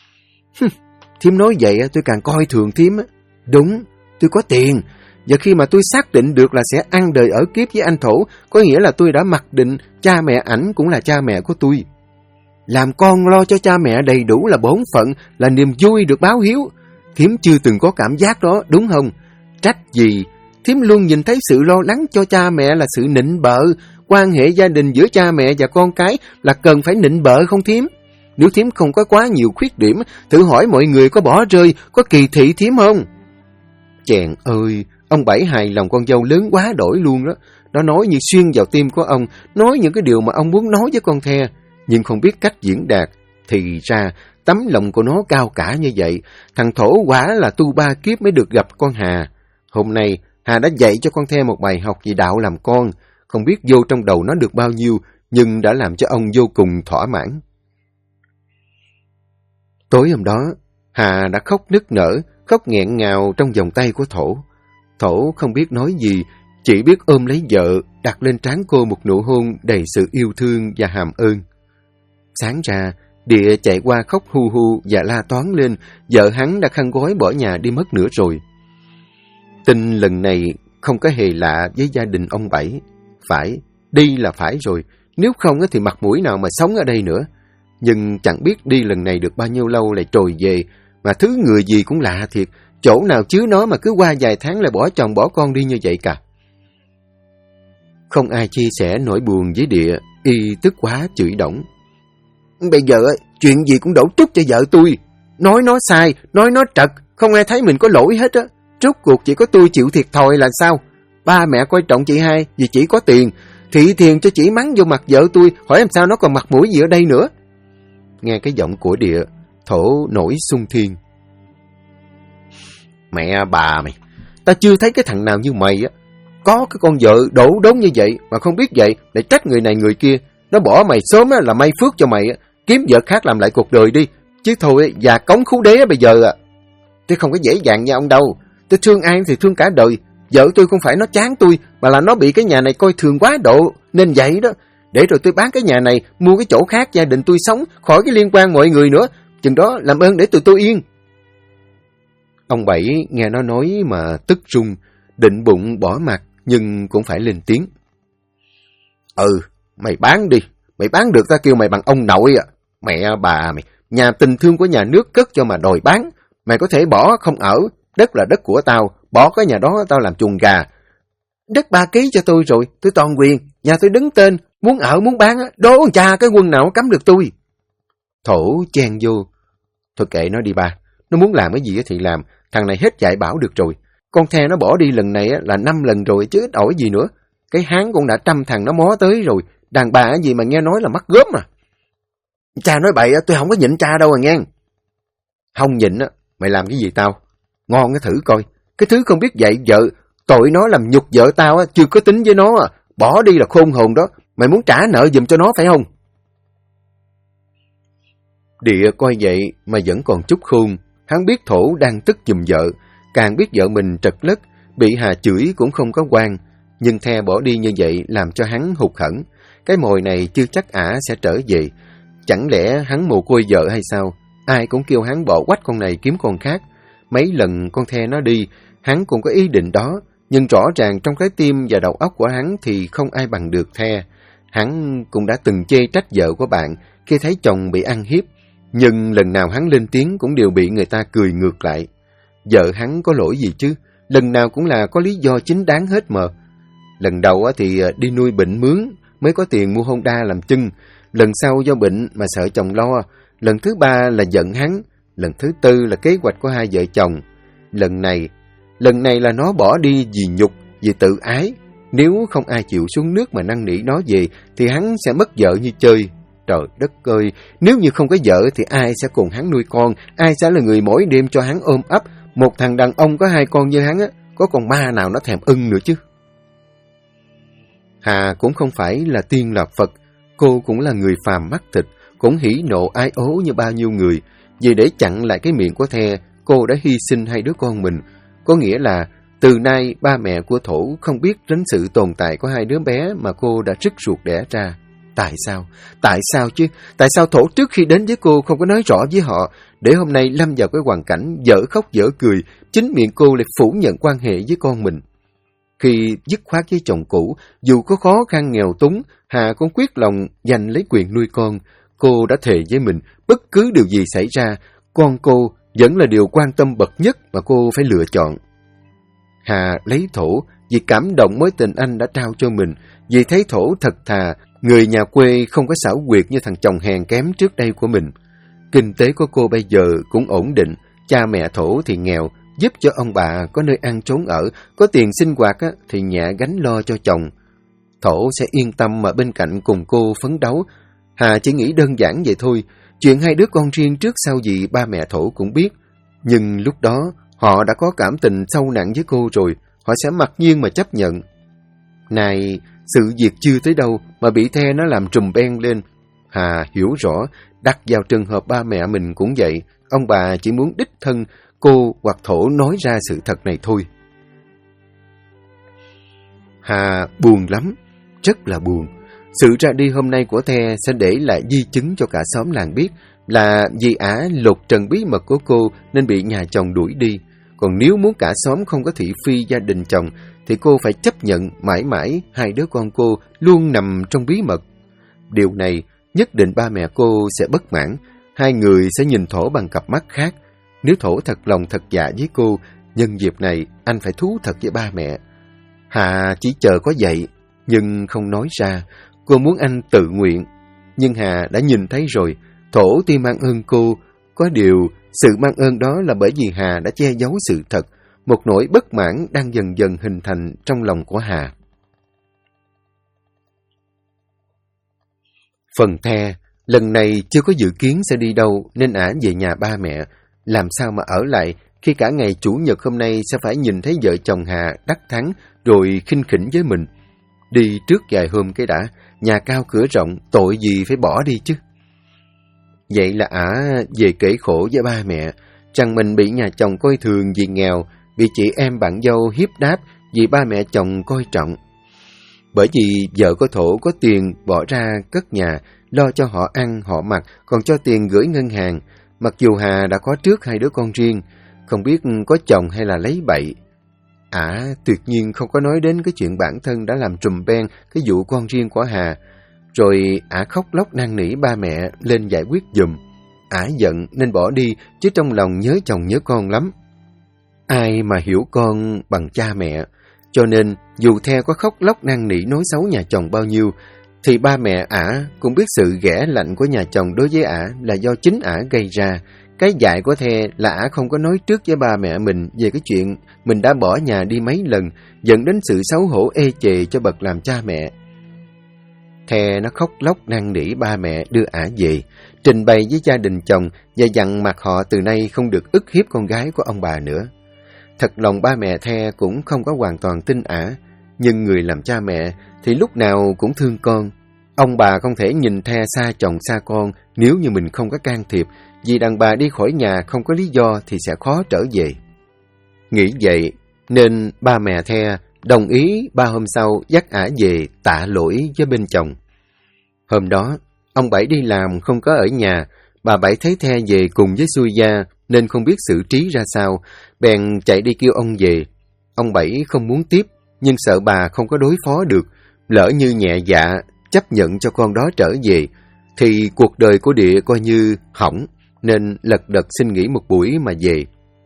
S1: Thím nói vậy tôi càng coi thường thím. Đúng, tôi có tiền. Và khi mà tôi xác định được là sẽ ăn đời ở kiếp với anh Thổ, có nghĩa là tôi đã mặc định cha mẹ ảnh cũng là cha mẹ của tôi. Làm con lo cho cha mẹ đầy đủ là bổn phận, là niềm vui được báo hiếu. Thím chưa từng có cảm giác đó, đúng không? Trách gì? Thím luôn nhìn thấy sự lo lắng cho cha mẹ là sự nịnh bợ. Quan hệ gia đình giữa cha mẹ và con cái là cần phải nịnh bợ không thím? Nếu thím không có quá nhiều khuyết điểm, thử hỏi mọi người có bỏ rơi, có kỳ thị thím không? Chèn ơi, ông Bảy hài lòng con dâu lớn quá đổi luôn đó. Nó nói như xuyên vào tim của ông, nói những cái điều mà ông muốn nói với con The, nhưng không biết cách diễn đạt. Thì ra, tấm lòng của nó cao cả như vậy, thằng Thổ quả là tu 3 kiếp mới được gặp con Hà. Hôm nay, Hà đã dạy cho con The một bài học về đạo làm con, không biết vô trong đầu nó được bao nhiêu, nhưng đã làm cho ông vô cùng thỏa mãn. Tối hôm đó, Hà đã khóc nức nở, khóc nghẹn ngào trong vòng tay của Thổ. Thổ không biết nói gì, chỉ biết ôm lấy vợ, đặt lên trán cô một nụ hôn đầy sự yêu thương và hàm ơn. Sáng ra, Địa chạy qua khóc hu hu và la toán lên, vợ hắn đã khăn gói bỏ nhà đi mất nữa rồi. Tin lần này không có hề lạ với gia đình ông Bảy. Phải, đi là phải rồi, nếu không thì mặt mũi nào mà sống ở đây nữa. Nhưng chẳng biết đi lần này được bao nhiêu lâu lại trồi về, mà thứ người gì cũng lạ thiệt, chỗ nào chứa nó mà cứ qua vài tháng lại bỏ chồng bỏ con đi như vậy cả. Không ai chia sẻ nỗi buồn với Địa, y tức quá chửi đổng. Bây giờ chuyện gì cũng đổ trút cho vợ tôi. Nói nó sai, nói nó trật, không ai thấy mình có lỗi hết á. Rốt cuộc chỉ có tôi chịu thiệt thòi là sao? Ba mẹ coi trọng chị hai vì chỉ có tiền. Thị thiền cho chỉ mắng vô mặt vợ tôi, hỏi làm sao nó còn mặt mũi gì ở đây nữa. Nghe cái giọng của Địa, Thổ nổi xung thiên. Mẹ bà mày, ta chưa thấy cái thằng nào như mày á. Có cái con vợ đổ đốn như vậy mà không biết vậy, để trách người này người kia. Nó bỏ mày sớm á là may phước cho mày á. Kiếm vợ khác làm lại cuộc đời đi. Chứ thôi, già cống khú đế bây giờ à. Tôi không có dễ dàng như ông đâu. Tôi thương ai thì thương cả đời. Vợ tôi không phải nó chán tôi, mà là nó bị cái nhà này coi thường quá độ. Nên vậy đó. Để rồi tôi bán cái nhà này, mua cái chỗ khác gia đình tôi sống, khỏi cái liên quan mọi người nữa. Chừng đó làm ơn để tụi tôi yên. Ông Bảy nghe nó nói mà tức run, định bụng bỏ mặt, nhưng cũng phải lên tiếng. Mày bán đi. Mày bán được ta kêu mày bằng ông nội à. Mẹ bà mày, nhà tình thương của nhà nước cất cho mà đòi bán. Mày có thể bỏ không ở, đất là đất của tao, bỏ cái nhà đó tao làm chuồng gà. Đất 3 ký cho tôi rồi, tôi toàn quyền, nhà tôi đứng tên, muốn ở muốn bán, đố cha cái quân nào cấm được tôi. Thổ chen vô. Thôi kệ nó đi ba, nó muốn làm cái gì thì làm, thằng này hết dạy bảo được rồi. Con The nó bỏ đi lần này là 5 lần rồi chứ ít ỏi gì nữa. Cái hán cũng đã 100 thằng nó mó tới rồi, đàn bà gì mà nghe nói là mắc gớm à. Cha nói bậy, tôi không có nhịn cha đâu à nghe. Không nhịn á, mày làm cái gì tao? Ngon cái thử coi, cái thứ không biết dạy vợ, tội nó làm nhục vợ tao á, chưa có tính với nó à. Bỏ đi là khôn hồn đó, mày muốn trả nợ giùm cho nó phải không? Địa coi vậy mà vẫn còn chút khôn, hắn biết Thổ đang tức giùm vợ, càng biết vợ mình trật lất, bị Hà chửi cũng không có quan, nhưng The bỏ đi như vậy làm cho hắn hụt hẫng. Cái mồi này chưa chắc ả sẽ trở về, chẳng lẽ hắn mồ côi vợ hay sao? Ai cũng kêu hắn bỏ quách con này kiếm con khác. Mấy lần con The nó đi, hắn cũng có ý định đó, nhưng rõ ràng trong cái tim và đầu óc của hắn thì không ai bằng được The. Hắn cũng đã từng chê trách vợ của bạn khi thấy chồng bị ăn hiếp, nhưng lần nào hắn lên tiếng cũng đều bị người ta cười ngược lại. Vợ hắn có lỗi gì chứ? Lần nào cũng là có lý do chính đáng hết mà. Lần đầu thì đi nuôi bệnh mướn, mới có tiền mua Honda làm chân. Lần sau do bệnh mà sợ chồng lo. Lần thứ 3 là giận hắn. Lần thứ 4 là kế hoạch của hai vợ chồng. Lần này là nó bỏ đi vì nhục, vì tự ái. Nếu không ai chịu xuống nước mà năn nỉ nó về, thì hắn sẽ mất vợ như chơi. Trời đất ơi, nếu như không có vợ thì ai sẽ cùng hắn nuôi con, ai sẽ là người mỗi đêm cho hắn ôm ấp. Một thằng đàn ông có 2 con như hắn á, có con ma nào nó thèm ưng nữa chứ. Hà cũng không phải là tiên là Phật, cô cũng là người phàm mắt thịt, cũng hỉ nộ ái ố như bao nhiêu người. Vì để chặn lại cái miệng của The, cô đã hy sinh 2 đứa con mình. Có nghĩa là từ nay ba mẹ của Thổ không biết đến sự tồn tại của 2 đứa bé mà cô đã rứt ruột đẻ ra. Tại sao? Tại sao chứ? Tại sao Thổ trước khi đến với cô không có nói rõ với họ, để hôm nay lâm vào cái hoàn cảnh dở khóc dở cười, chính miệng cô lại phủ nhận quan hệ với con mình. Khi dứt khoát với chồng cũ, dù có khó khăn nghèo túng, Hà cũng quyết lòng giành lấy quyền nuôi con. Cô đã thề với mình, bất cứ điều gì xảy ra, con cô vẫn là điều quan tâm bậc nhất mà cô phải lựa chọn. Hà lấy Thổ vì cảm động mối tình anh đã trao cho mình, vì thấy Thổ thật thà, người nhà quê không có xảo quyệt như thằng chồng hèn kém trước đây của mình. Kinh tế của cô bây giờ cũng ổn định, cha mẹ Thổ thì nghèo, giúp cho ông bà có nơi ăn trốn ở, có tiền sinh hoạt thì nhẹ gánh lo cho chồng. Thổ sẽ yên tâm mà bên cạnh cùng cô phấn đấu. Hà chỉ nghĩ đơn giản vậy thôi, chuyện 2 đứa con riêng trước sau gì ba mẹ Thổ cũng biết. Nhưng lúc đó họ đã có cảm tình sâu nặng với cô rồi, họ sẽ mặc nhiên mà chấp nhận. Này, sự việc chưa tới đâu mà bị The nó làm trùm beng lên. Hà hiểu rõ, đặt vào trường hợp ba mẹ mình cũng vậy, ông bà chỉ muốn đích thân cô hoặc Thổ nói ra sự thật này thôi. Hà buồn lắm, rất là buồn. Sự ra đi hôm nay của The sẽ để lại di chứng cho cả xóm làng biết là vì ả lột trần bí mật của cô nên bị nhà chồng đuổi đi. Còn nếu muốn cả xóm không có thị phi gia đình chồng thì cô phải chấp nhận mãi mãi 2 đứa con cô luôn nằm trong bí mật. Điều này nhất định ba mẹ cô sẽ bất mãn, 2 người sẽ nhìn Thổ bằng cặp mắt khác. Nếu Thổ thật lòng thật dạ với cô, nhân dịp này anh phải thú thật với ba mẹ. Hà chỉ chờ có vậy, nhưng không nói ra. Cô muốn anh tự nguyện. Nhưng Hà đã nhìn thấy rồi, Thổ tuy mang ơn cô. Có điều, sự mang ơn đó là bởi vì Hà đã che giấu sự thật. Một nỗi bất mãn đang dần dần hình thành trong lòng của Hà. Phần The, lần này chưa có dự kiến sẽ đi đâu nên ả về nhà ba mẹ. Làm sao mà ở lại khi cả ngày Chủ nhật hôm nay sẽ phải nhìn thấy vợ chồng Hà đắc thắng rồi khinh khỉnh với mình. Đi trước vài hôm cái đã, nhà cao cửa rộng, tội gì phải bỏ đi chứ. Vậy là ả về kể khổ với ba mẹ, rằng mình bị nhà chồng coi thường vì nghèo, bị chị em bạn dâu hiếp đáp vì ba mẹ chồng coi trọng. Bởi vì vợ có thổ có tiền bỏ ra cất nhà, lo cho họ ăn, họ mặc, còn cho tiền gửi ngân hàng. Mặc dù Hà đã có trước 2 đứa con riêng, không biết có chồng hay là lấy bậy. Ả tuyệt nhiên không có nói đến cái chuyện bản thân đã làm trùm beng cái vụ con riêng của Hà. Rồi ả khóc lóc năn nỉ ba mẹ lên giải quyết giùm. Ả giận nên bỏ đi, chứ trong lòng nhớ chồng nhớ con lắm. Ai mà hiểu con bằng cha mẹ. Cho nên dù The có khóc lóc năn nỉ nói xấu nhà chồng bao nhiêu, thì ba mẹ ả cũng biết sự ghẻ lạnh của nhà chồng đối với ả là do chính ả gây ra. Cái dại của The là ả không có nói trước với ba mẹ mình về cái chuyện mình đã bỏ nhà đi mấy lần, dẫn đến sự xấu hổ ê chề cho bậc làm cha mẹ. The nó khóc lóc năn nỉ ba mẹ đưa ả về, trình bày với gia đình chồng và dặn mặt họ từ nay không được ức hiếp con gái của ông bà nữa. Thật lòng ba mẹ The cũng không có hoàn toàn tin ả, nhưng người làm cha mẹ thì lúc nào cũng thương con. Ông bà không thể nhìn The xa chồng xa con nếu như mình không có can thiệp, vì đàn bà đi khỏi nhà không có lý do thì sẽ khó trở về. Nghĩ vậy nên ba mẹ The đồng ý 3 hôm sau dắt ả về tạ lỗi với bên chồng. Hôm đó, ông Bảy đi làm không có ở nhà, bà Bảy thấy The về cùng với Xui Gia nên không biết xử trí ra sao, bèn chạy đi kêu ông về. Ông Bảy không muốn tiếp, nhưng sợ bà không có đối phó được, lỡ như nhẹ dạ chấp nhận cho con đó trở về, thì cuộc đời của Địa coi như hỏng, nên lật đật xin nghỉ một buổi mà về.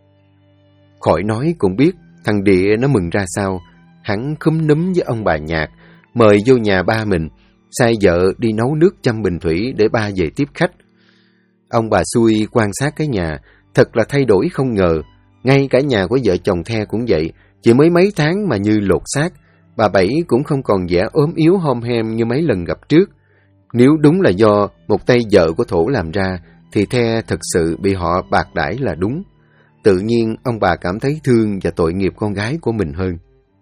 S1: Khỏi nói cũng biết thằng Địa nó mừng ra sao. Hắn khúm núm với ông bà Nhạc, mời vô nhà ba mình, sai vợ đi nấu nước chăm bình thủy để ba về tiếp khách. Ông bà Xui quan sát cái nhà, thật là thay đổi không ngờ. Ngay cả nhà của vợ chồng The cũng vậy, chỉ mới mấy tháng mà như lột xác. Bà Bảy cũng không còn vẻ ốm yếu hom hem như mấy lần gặp trước. Nếu đúng là do một tay vợ của Thổ làm ra, thì The thật sự bị họ bạc đãi là đúng. Tự nhiên ông bà cảm thấy thương và tội nghiệp con gái của mình hơn.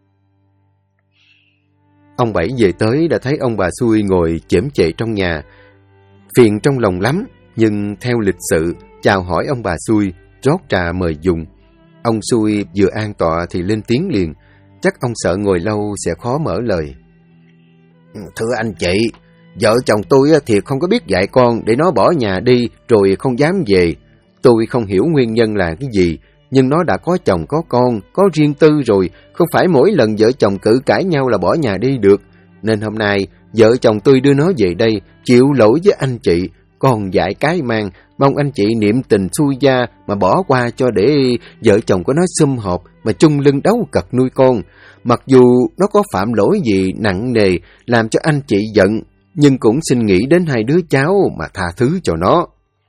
S1: Ông Bảy về tới đã thấy ông bà Xui ngồi chễm chệ trong nhà. Phiền trong lòng lắm, nhưng theo lịch sự chào hỏi ông bà Xui, rót trà mời dùng. Ông Xui vừa an tọa thì lên tiếng liền, chắc ông sợ ngồi lâu sẽ khó mở lời. Thưa anh chị, vợ chồng tôi thì không có biết dạy con để nó bỏ nhà đi rồi không dám về. Tôi không hiểu nguyên nhân là cái gì, nhưng nó đã có chồng có con, có riêng tư rồi, không phải mỗi lần vợ chồng cự cãi nhau là bỏ nhà đi được. Nên hôm nay, vợ chồng tôi đưa nó về đây, chịu lỗi với anh chị, còn dạy cái mang, mong anh chị niệm tình Xui Gia mà bỏ qua cho để vợ chồng của nó sum họp mà chung lưng đấu cật nuôi con. Mặc dù nó có phạm lỗi gì nặng nề làm cho anh chị giận, nhưng cũng xin nghĩ đến 2 đứa cháu mà tha thứ cho nó.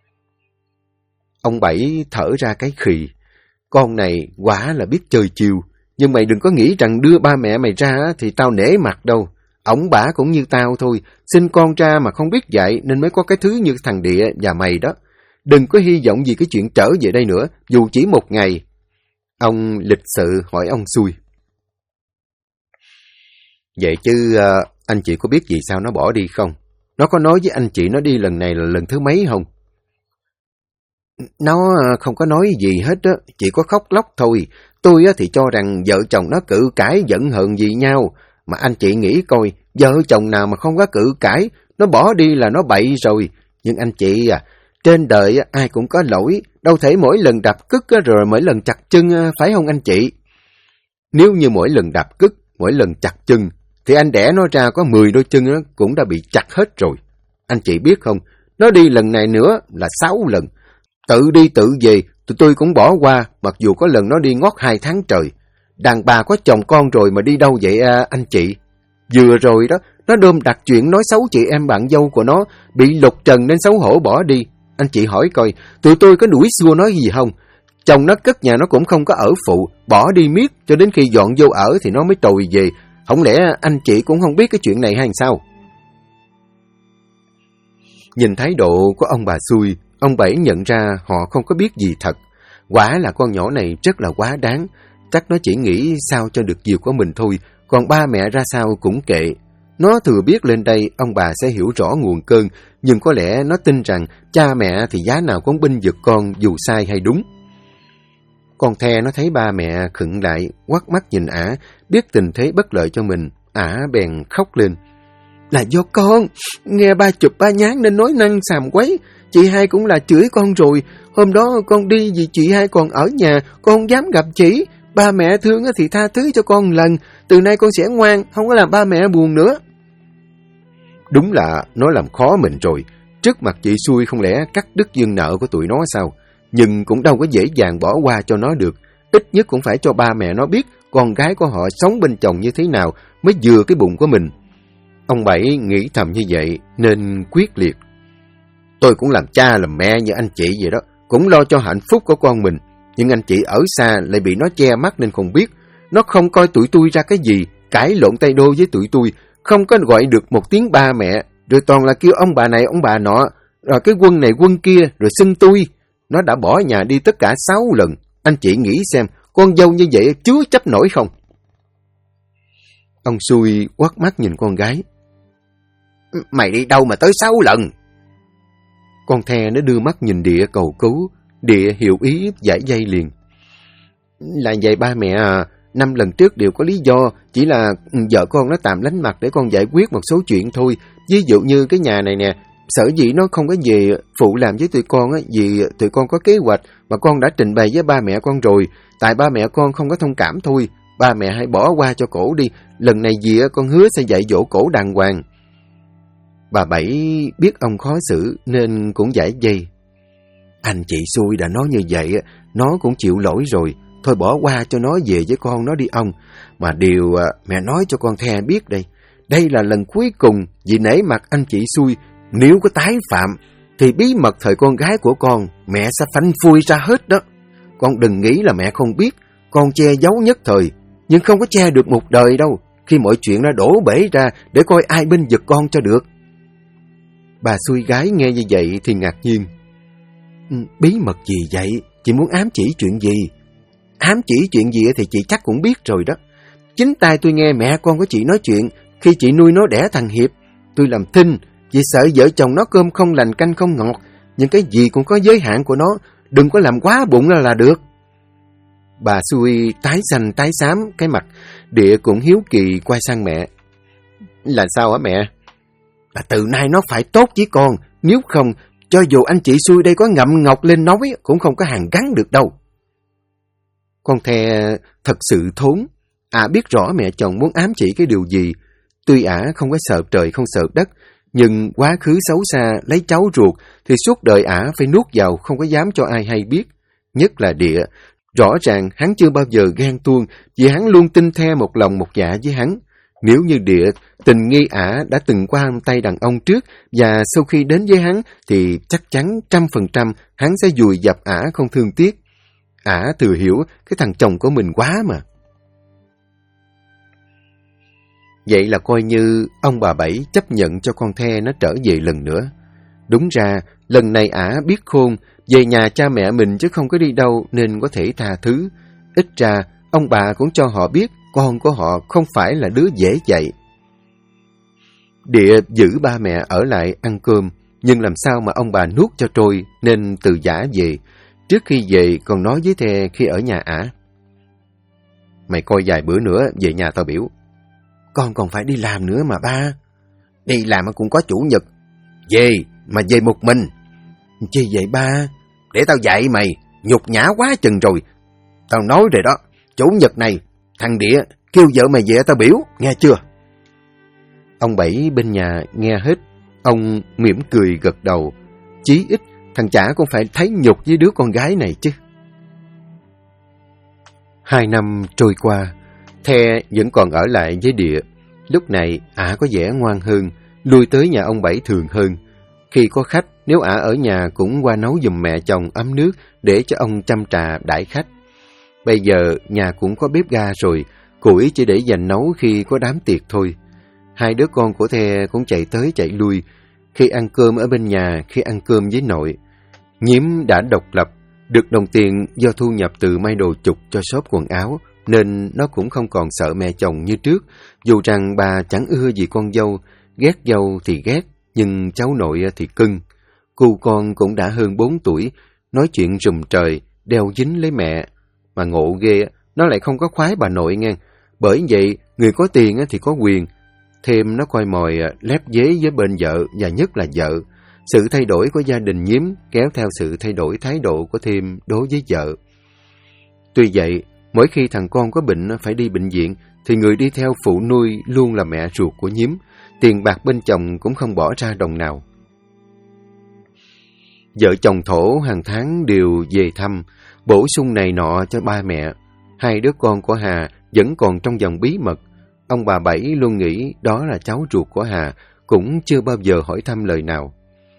S1: Ông Bảy thở ra cái khì. Con này quả là biết chơi chiêu, nhưng mày đừng có nghĩ rằng đưa ba mẹ mày ra thì tao nể mặt đâu. Ổng bả cũng như tao thôi, sinh con ra mà không biết dạy nên mới có cái thứ như thằng Địa và mày đó. Đừng có hy vọng gì cái chuyện trở về đây nữa, dù chỉ 1 ngày. Ông lịch sự hỏi ông Xui. Vậy chứ anh chị có biết vì sao nó bỏ đi không? Nó có nói với anh chị nó đi lần này là lần thứ mấy không? Nó không có nói gì hết á, chỉ có khóc lóc thôi. Tôi thì cho rằng vợ chồng nó cự cãi giận hờn gì nhau. Mà anh chị nghĩ coi, vợ chồng nào mà không có cự cãi, nó bỏ đi là nó bậy rồi. Nhưng anh chị trên đời ai cũng có lỗi, đâu thể mỗi lần đạp cứt rồi mỗi lần chặt chân, phải không anh chị? Nếu như mỗi lần đạp cứt, mỗi lần chặt chân, thì anh đẻ nó ra có 10 đôi chân cũng đã bị chặt hết rồi. Anh chị biết không, nó đi lần này nữa là 6 lần. Tự đi tự về, tụi tôi cũng bỏ qua, mặc dù có lần nó đi ngót 2 tháng trời. Đàn bà có chồng con rồi mà đi đâu vậy anh chị? Vừa rồi đó, nó đơm đặt chuyện nói xấu chị em bạn dâu của nó, bị lục trần nên xấu hổ bỏ đi. Anh chị hỏi coi, tụi tôi có đuổi xua nó gì không? Chồng nó cất nhà nó cũng không có ở phụ, bỏ đi miết cho đến khi dọn vô ở thì nó mới trồi về. Không lẽ anh chị cũng không biết cái chuyện này hay sao? Nhìn thái độ của ông bà Xui, ông Bảy nhận ra họ không có biết gì thật. Quả là con nhỏ này rất là quá đáng. Chắc nó chỉ nghĩ sao cho được việc của mình thôi, còn ba mẹ ra sao cũng kệ. Nó thừa biết lên đây ông bà sẽ hiểu rõ nguồn cơn, nhưng có lẽ nó tin rằng cha mẹ thì giá nào cũng bênh vực con dù sai hay đúng. Con The nó thấy ba mẹ khựng lại, quắt mắt nhìn ả, biết tình thế bất lợi cho mình, ả bèn khóc lên. Là do con, nghe ba chụp ba nhán nên nói năng xàm quấy, chị hai cũng là chửi con rồi, hôm đó con đi vì chị hai còn ở nhà, con không dám gặp chị, ba mẹ thương thì tha thứ cho con lần, từ nay con sẽ ngoan, không có làm ba mẹ buồn nữa. Đúng là nó làm khó mình rồi, trước mặt chị Xui không lẽ cắt đứt duyên nợ của tụi nó sao? Nhưng cũng đâu có dễ dàng bỏ qua cho nó được, ít nhất cũng phải cho ba mẹ nó biết con gái của họ sống bên chồng như thế nào mới vừa cái bụng của mình. Ông Bảy nghĩ thầm như vậy nên quyết liệt. Tôi cũng làm cha làm mẹ như anh chị vậy đó, cũng lo cho hạnh phúc của con mình, nhưng anh chị ở xa lại bị nó che mắt nên không biết. Nó không coi tụi tôi ra cái gì, cãi lộn tay đôi với tụi tôi, không có gọi được một tiếng ba mẹ, rồi toàn là kêu ông bà này ông bà nọ, rồi cái quân này quân kia, rồi xưng tôi. Nó đã bỏ nhà đi tất cả 6 lần. Anh chị nghĩ xem, con dâu như vậy chúa chấp nổi không? Ông Xui quắt mắt nhìn con gái. Mày đi đâu mà tới 6 lần? Con The nó đưa mắt nhìn Địa cầu cứu. Địa hiểu ý giải dây liền. Là vậy ba mẹ à, 5 lần trước đều có lý do, chỉ là vợ con nó tạm lánh mặt để con giải quyết một số chuyện thôi. Ví dụ như cái nhà này nè, sở dĩ nó không có về phụ làm với tụi con á, vì tụi con có kế hoạch mà con đã trình bày với ba mẹ con rồi, tại ba mẹ con không có thông cảm thôi. Ba mẹ hãy bỏ qua cho cổ đi, lần này gì con hứa sẽ dạy dỗ cổ đàng hoàng. Bà Bảy biết ông khó xử nên cũng giải dây. Anh chị Xui đã nói như vậy, nó cũng chịu lỗi rồi, thôi bỏ qua cho nó về với con nó đi ông. Mà điều mẹ nói cho con The biết đây là lần cuối cùng vì nể mặt anh chị Xui, nếu có tái phạm thì bí mật thời con gái của con mẹ sẽ phanh phui ra hết đó. Con đừng nghĩ là mẹ không biết, con che giấu nhất thời, nhưng không có che được một đời đâu, khi mọi chuyện nó đổ bể ra để coi ai bênh vực con cho được. Bà Xui gái nghe như vậy thì ngạc nhiên. Bí mật gì vậy? Chị muốn ám chỉ chuyện gì? Ám chỉ chuyện gì thì chị chắc cũng biết rồi đó. Chính tay tôi nghe mẹ con của chị nói chuyện khi chị nuôi nó đẻ thằng Hiệp. Tôi làm thinh vì sợ vợ chồng nó cơm không lành canh không ngọt, nhưng cái gì cũng có giới hạn của nó, đừng có làm quá bụng là được. Bà Xui tái xanh tái xám cái mặt. Địa cũng hiếu kỳ quay sang mẹ. Là sao hả mẹ? Là từ nay nó phải tốt với con, nếu không, cho dù anh chị Xui đây có ngậm ngọc lên nói cũng không có hàn gắn được đâu. Con The thật sự thốn. Biết rõ mẹ chồng muốn ám chỉ cái điều gì. Tuy không có sợ trời không sợ đất, nhưng quá khứ xấu xa lấy cháu ruột thì suốt đời phải nuốt vào không có dám cho ai hay biết. Nhất là Địa, rõ ràng hắn chưa bao giờ ghen tuông vì hắn luôn tin The một lòng một dạ với hắn. Nếu như Địa tình nghi đã từng qua tay đàn ông trước và sau khi đến với hắn thì chắc chắn 100% hắn sẽ vùi dập không thương tiếc. Thừa hiểu cái thằng chồng của mình quá mà. Vậy là coi như ông bà Bảy chấp nhận cho con The nó trở về lần nữa. Đúng ra, lần này biết khôn, về nhà cha mẹ mình chứ không có đi đâu nên có thể tha thứ. Ít ra, ông bà cũng cho họ biết con của họ không phải là đứa dễ dạy. Địa giữ ba mẹ ở lại ăn cơm, nhưng làm sao mà ông bà nuốt cho trôi nên từ giã về. Trước khi về còn nói với The khi ở nhà Mày coi vài bữa nữa về nhà tao biểu. Con còn phải đi làm nữa mà ba. Đi làm cũng có chủ nhật. Về mà về một mình. Chi vậy ba? Để tao dạy mày, nhục nhã quá chừng rồi. Tao nói rồi đó, chủ nhật này thằng Địa kêu vợ mày về tao biểu, nghe chưa? Ông Bảy bên nhà nghe hết, ông mỉm cười gật đầu. Chí ít thằng chả cũng phải thấy nhục với đứa con gái này chứ. 2 năm trôi qua, The vẫn còn ở lại với Địa. Lúc này có vẻ ngoan hơn, lui tới nhà ông Bảy thường hơn. Khi có khách, nếu ở nhà cũng qua nấu giùm mẹ chồng ấm nước để cho ông chăm trà đãi khách. Bây giờ nhà cũng có bếp ga rồi, củi chỉ để dành nấu khi có đám tiệc thôi. 2 đứa con của The cũng chạy tới chạy lui. khi ăn cơm ở bên nhà, khi ăn cơm với nội. Nhiếm đã độc lập, được đồng tiền do thu nhập từ may đồ chục cho shop quần áo, nên nó cũng không còn sợ mẹ chồng như trước, dù rằng bà chẳng ưa gì con dâu, ghét dâu thì ghét, nhưng cháu nội thì cưng. Cu con cũng đã hơn 4 tuổi, nói chuyện rùm trời, đeo dính lấy mẹ. Mà ngộ ghê, nó lại không có khoái bà nội nghe. Bởi vậy, người có tiền thì có quyền. Thêm nó coi mồi lép vế với bên vợ và nhất là vợ. Sự thay đổi của gia đình Nhiếm kéo theo sự thay đổi thái độ của Thêm đối với vợ. Tuy vậy, mỗi khi thằng con có bệnh phải đi bệnh viện, thì người đi theo phụ nuôi luôn là mẹ ruột của Nhiếm. Tiền bạc bên chồng cũng không bỏ ra đồng nào. Vợ chồng Thổ hàng tháng đều về thăm, bổ sung này nọ cho ba mẹ. Hai đứa con của Hà vẫn còn trong vòng bí mật. Ông bà Bảy luôn nghĩ đó là cháu ruột của Hà, cũng chưa bao giờ hỏi thăm lời nào.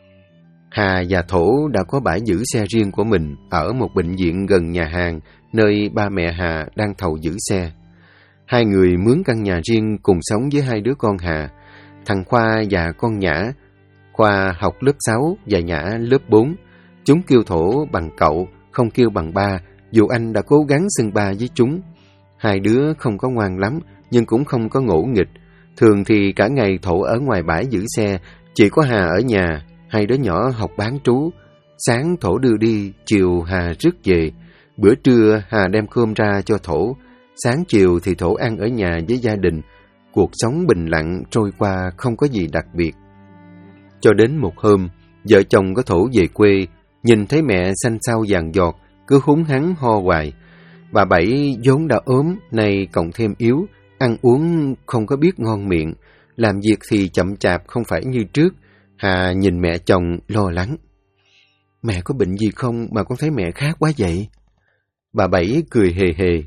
S1: Hà và Thổ đã có bãi giữ xe riêng của mình ở một bệnh viện gần nhà hàng, nơi ba mẹ Hà đang thầu giữ xe. Hai người mướn căn nhà riêng cùng sống với hai đứa con Hà, thằng Khoa và con Nhã. Khoa học lớp 6 và Nhã lớp 4. Chúng kêu Thổ bằng cậu, không kêu bằng ba, dù anh đã cố gắng xưng ba với chúng. Hai đứa không có ngoan lắm, nhưng cũng không có ngỗ nghịch. Thường thì cả ngày Thổ ở ngoài bãi giữ xe, chỉ có Hà ở nhà. Hai đứa nhỏ học bán trú. Sáng Thổ đưa đi, chiều Hà rước về. Bữa trưa Hà đem cơm ra cho Thổ. Sáng chiều thì Thổ ăn ở nhà với gia đình. Cuộc sống bình lặng trôi qua không có gì đặc biệt. Cho đến một hôm, vợ chồng có Thổ về quê, nhìn thấy mẹ xanh xao vàng giọt, cứ húng hắng ho hoài. Bà Bảy vốn đã ốm, nay cộng thêm yếu, ăn uống không có biết ngon miệng, làm việc thì chậm chạp không phải như trước. Hà nhìn mẹ chồng lo lắng. Mẹ có bệnh gì không mà con thấy mẹ khác quá vậy? Bà Bảy cười hề hề.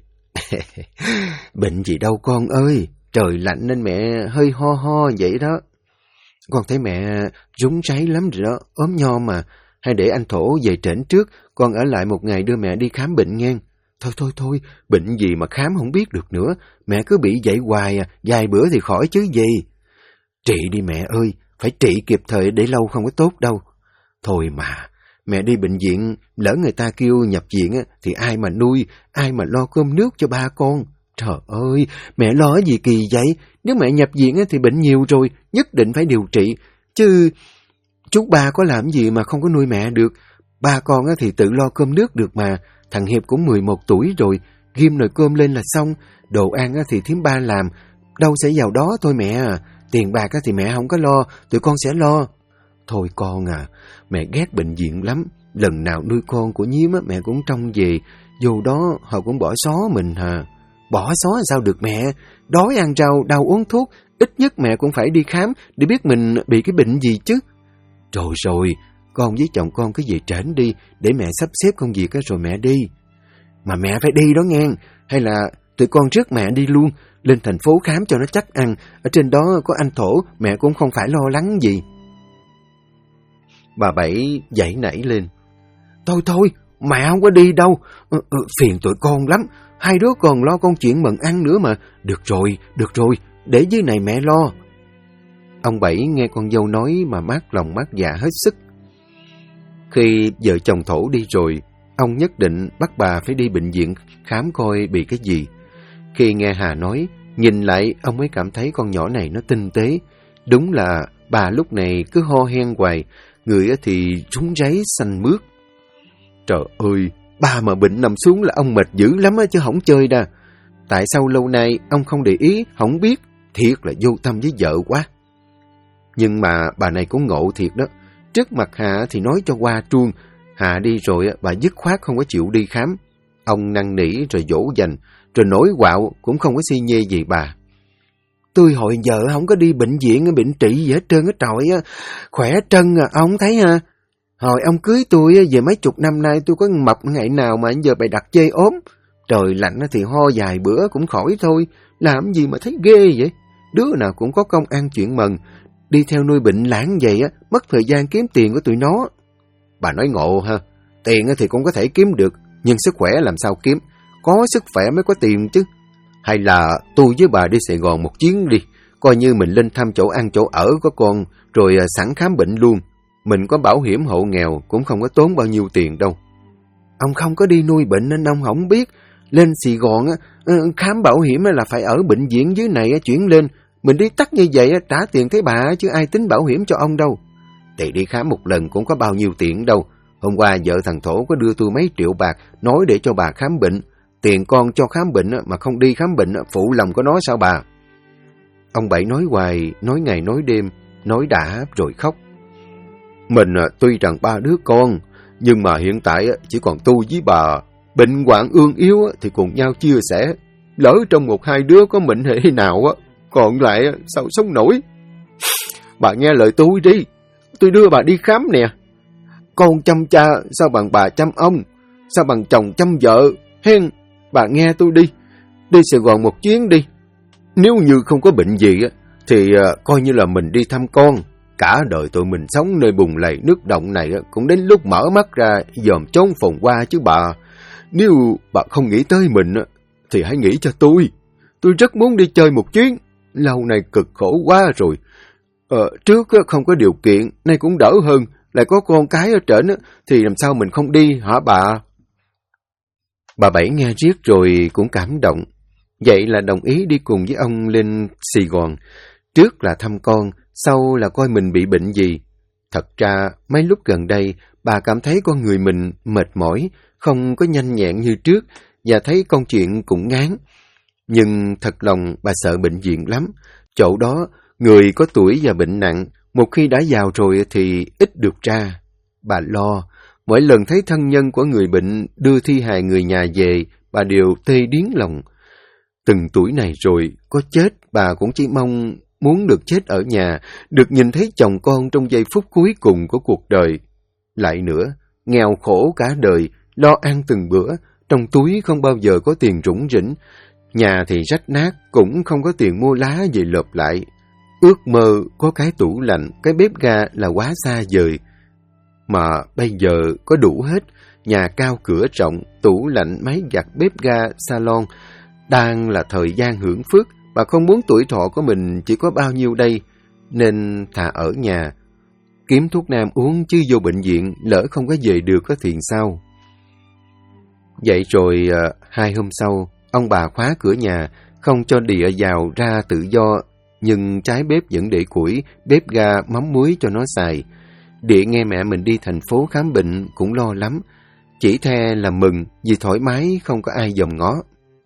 S1: Bệnh gì đâu con ơi, trời lạnh nên mẹ hơi ho ho vậy đó. Con thấy mẹ rúng ráy lắm rồi đó, ốm nho mà. Hay để anh Thổ về trển trước, con ở lại một ngày đưa mẹ đi khám bệnh nghe. Thôi, bệnh gì mà khám không biết được nữa, mẹ cứ bị vậy hoài à, vài bữa thì khỏi chứ gì. Trị đi mẹ ơi, phải trị kịp thời để lâu không có tốt đâu. Thôi mà, mẹ đi bệnh viện, lỡ người ta kêu nhập viện thì ai mà nuôi, ai mà lo cơm nước cho ba con. Trời ơi, mẹ lo gì kỳ vậy? Nếu mẹ nhập viện thì bệnh nhiều rồi, nhất định phải điều trị. Chứ chú ba có làm gì mà không có nuôi mẹ được. Ba con thì tự lo cơm nước được mà. Thằng Hiệp cũng 11 tuổi rồi, ghim nồi cơm lên là xong. Đồ ăn thì thím ba làm, đâu sẽ vào đó thôi mẹ à. Tiền bạc thì mẹ không có lo, tụi con sẽ lo. Thôi con à, mẹ ghét bệnh viện lắm. Lần nào nuôi con của Nhiếm mẹ cũng trông về, dù đó họ cũng bỏ xó mình hà. Bỏ xó sao được mẹ, đói ăn rau, đau uống thuốc, ít nhất mẹ cũng phải đi khám để biết mình bị cái bệnh gì chứ. Rồi, con với chồng con cứ về trển đi, để mẹ sắp xếp công việc rồi mẹ đi. Mà mẹ phải đi đó nghe, hay là tụi con rước mẹ đi luôn, lên thành phố khám cho nó chắc ăn, ở trên đó có anh Thổ, mẹ cũng không phải lo lắng gì. Bà Bảy dậy nảy lên. Thôi, mẹ không có đi đâu, phiền tụi con lắm, hai đứa còn lo con chuyện mần ăn nữa mà. Được rồi, để dưới này mẹ lo. Ông Bảy nghe con dâu nói mà mát lòng mát dạ hết sức. Khi vợ chồng Thổ đi rồi, ông nhất định bắt bà phải đi bệnh viện khám coi bị cái gì. Khi nghe Hà nói, nhìn lại ông mới cảm thấy con nhỏ này nó tinh tế. Đúng là bà lúc này cứ ho hen hoài, người thì rúng ráy xanh mướt. Trời ơi, ba mà bệnh nằm xuống là ông mệt dữ lắm chứ không chơi đà. Tại sao lâu nay ông không để ý, không biết, thiệt là vô tâm với vợ quá. Nhưng mà bà này cũng ngộ thiệt đó. Trước mặt Hà thì nói cho qua truông. Hà đi rồi bà dứt khoát không có chịu đi khám. Ông năn nỉ rồi dỗ dành, rồi nổi quạo cũng không có si nhê gì bà. Tôi hồi giờ không có đi bệnh viện, bệnh trị gì hết trơn á trời á. Khỏe trân à, ông thấy ha. Hồi ông cưới tôi về mấy chục năm nay tôi có mập ngày nào mà giờ bày đặt chê ốm. Trời lạnh thì ho vài bữa cũng khỏi thôi. Làm gì mà thấy ghê vậy? Đứa nào cũng có công ăn chuyện mần. Đi theo nuôi bệnh lãng vậy á, mất thời gian kiếm tiền của tụi nó. Bà nói ngộ ha. Tiền thì cũng có thể kiếm được, nhưng sức khỏe làm sao kiếm? Có sức khỏe mới có tiền chứ. Hay là tôi với bà đi Sài Gòn một chuyến đi, coi như mình lên thăm chỗ ăn chỗ ở của con, rồi sẵn khám bệnh luôn. Mình có bảo hiểm hộ nghèo cũng không có tốn bao nhiêu tiền đâu. Ông không có đi nuôi bệnh nên ông không biết. Lên Sài Gòn khám bảo hiểm là phải ở bệnh viện dưới này chuyển lên. Mình đi tắt như vậy trả tiền thế bà chứ ai tính bảo hiểm cho ông đâu. Thì đi khám một lần cũng có bao nhiêu tiền đâu. Hôm qua vợ thằng Thổ có đưa tôi mấy triệu bạc nói để cho bà khám bệnh. Tiền con cho khám bệnh mà không đi khám bệnh phụ lòng có nói sao bà? Ông Bảy nói hoài, nói ngày nói đêm, nói đã rồi khóc. Mình tuy rằng 3 đứa con, nhưng mà hiện tại chỉ còn tôi với bà. Bệnh hoạn ương yếu thì cùng nhau chia sẻ. Lỡ trong 1-2 đứa có mệnh hệ nào còn lại sao sống nổi. Bà nghe lời tôi đi. Tôi đưa bà đi khám nè. Con chăm cha sao bằng bà chăm ông, sao bằng chồng chăm vợ. Hen, bà nghe tôi đi. Đi Sài Gòn một chuyến đi. Nếu như không có bệnh gì thì coi như là mình đi thăm con. Cả đời tụi mình sống nơi bùn lầy nước động này cũng đến lúc mở mắt ra dòm trốn phồn qua chứ bà. Nếu bà không nghĩ tới mình thì hãy nghĩ cho tôi. Tôi rất muốn đi chơi một chuyến. Lâu nay cực khổ quá rồi. Trước không có điều kiện, nay cũng đỡ hơn. Lại có con cái ở trển thì làm sao mình không đi hả bà? Bà Bảy nghe riết rồi cũng cảm động. Vậy là đồng ý đi cùng với ông lên Sài Gòn. Trước là thăm con, sau là coi mình bị bệnh gì. Thật ra, mấy lúc gần đây, bà cảm thấy con người mình mệt mỏi, không có nhanh nhẹn như trước, và thấy công chuyện cũng ngán. Nhưng thật lòng bà sợ bệnh viện lắm. Chỗ đó, người có tuổi và bệnh nặng, một khi đã vào rồi thì ít được ra. Bà lo, mỗi lần thấy thân nhân của người bệnh đưa thi hài người nhà về, bà đều tê điếng lòng. Từng tuổi này rồi, có chết bà cũng chỉ muốn được chết ở nhà, được nhìn thấy chồng con trong giây phút cuối cùng của cuộc đời. Lại nữa, nghèo khổ cả đời, lo ăn từng bữa, trong túi không bao giờ có tiền rủng rỉnh, nhà thì rách nát, cũng không có tiền mua lá về lợp lại. Ước mơ có cái tủ lạnh, cái bếp ga là quá xa vời. Mà bây giờ có đủ hết, nhà cao cửa rộng, tủ lạnh, máy giặt, bếp ga, salon. Đang là thời gian hưởng phước, bà không muốn tuổi thọ của mình chỉ có bao nhiêu đây, nên thà ở nhà. Kiếm thuốc nam uống chứ vô bệnh viện, lỡ không có về được có tiền sao. Vậy rồi 2 hôm sau, ông bà khóa cửa nhà, không cho đìa vào ra tự do, nhưng trái bếp vẫn để củi, bếp ga, mắm muối cho nó xài. Địa nghe mẹ mình đi thành phố khám bệnh cũng lo lắm, chỉ the là mừng vì thoải mái không có ai dòm ngó.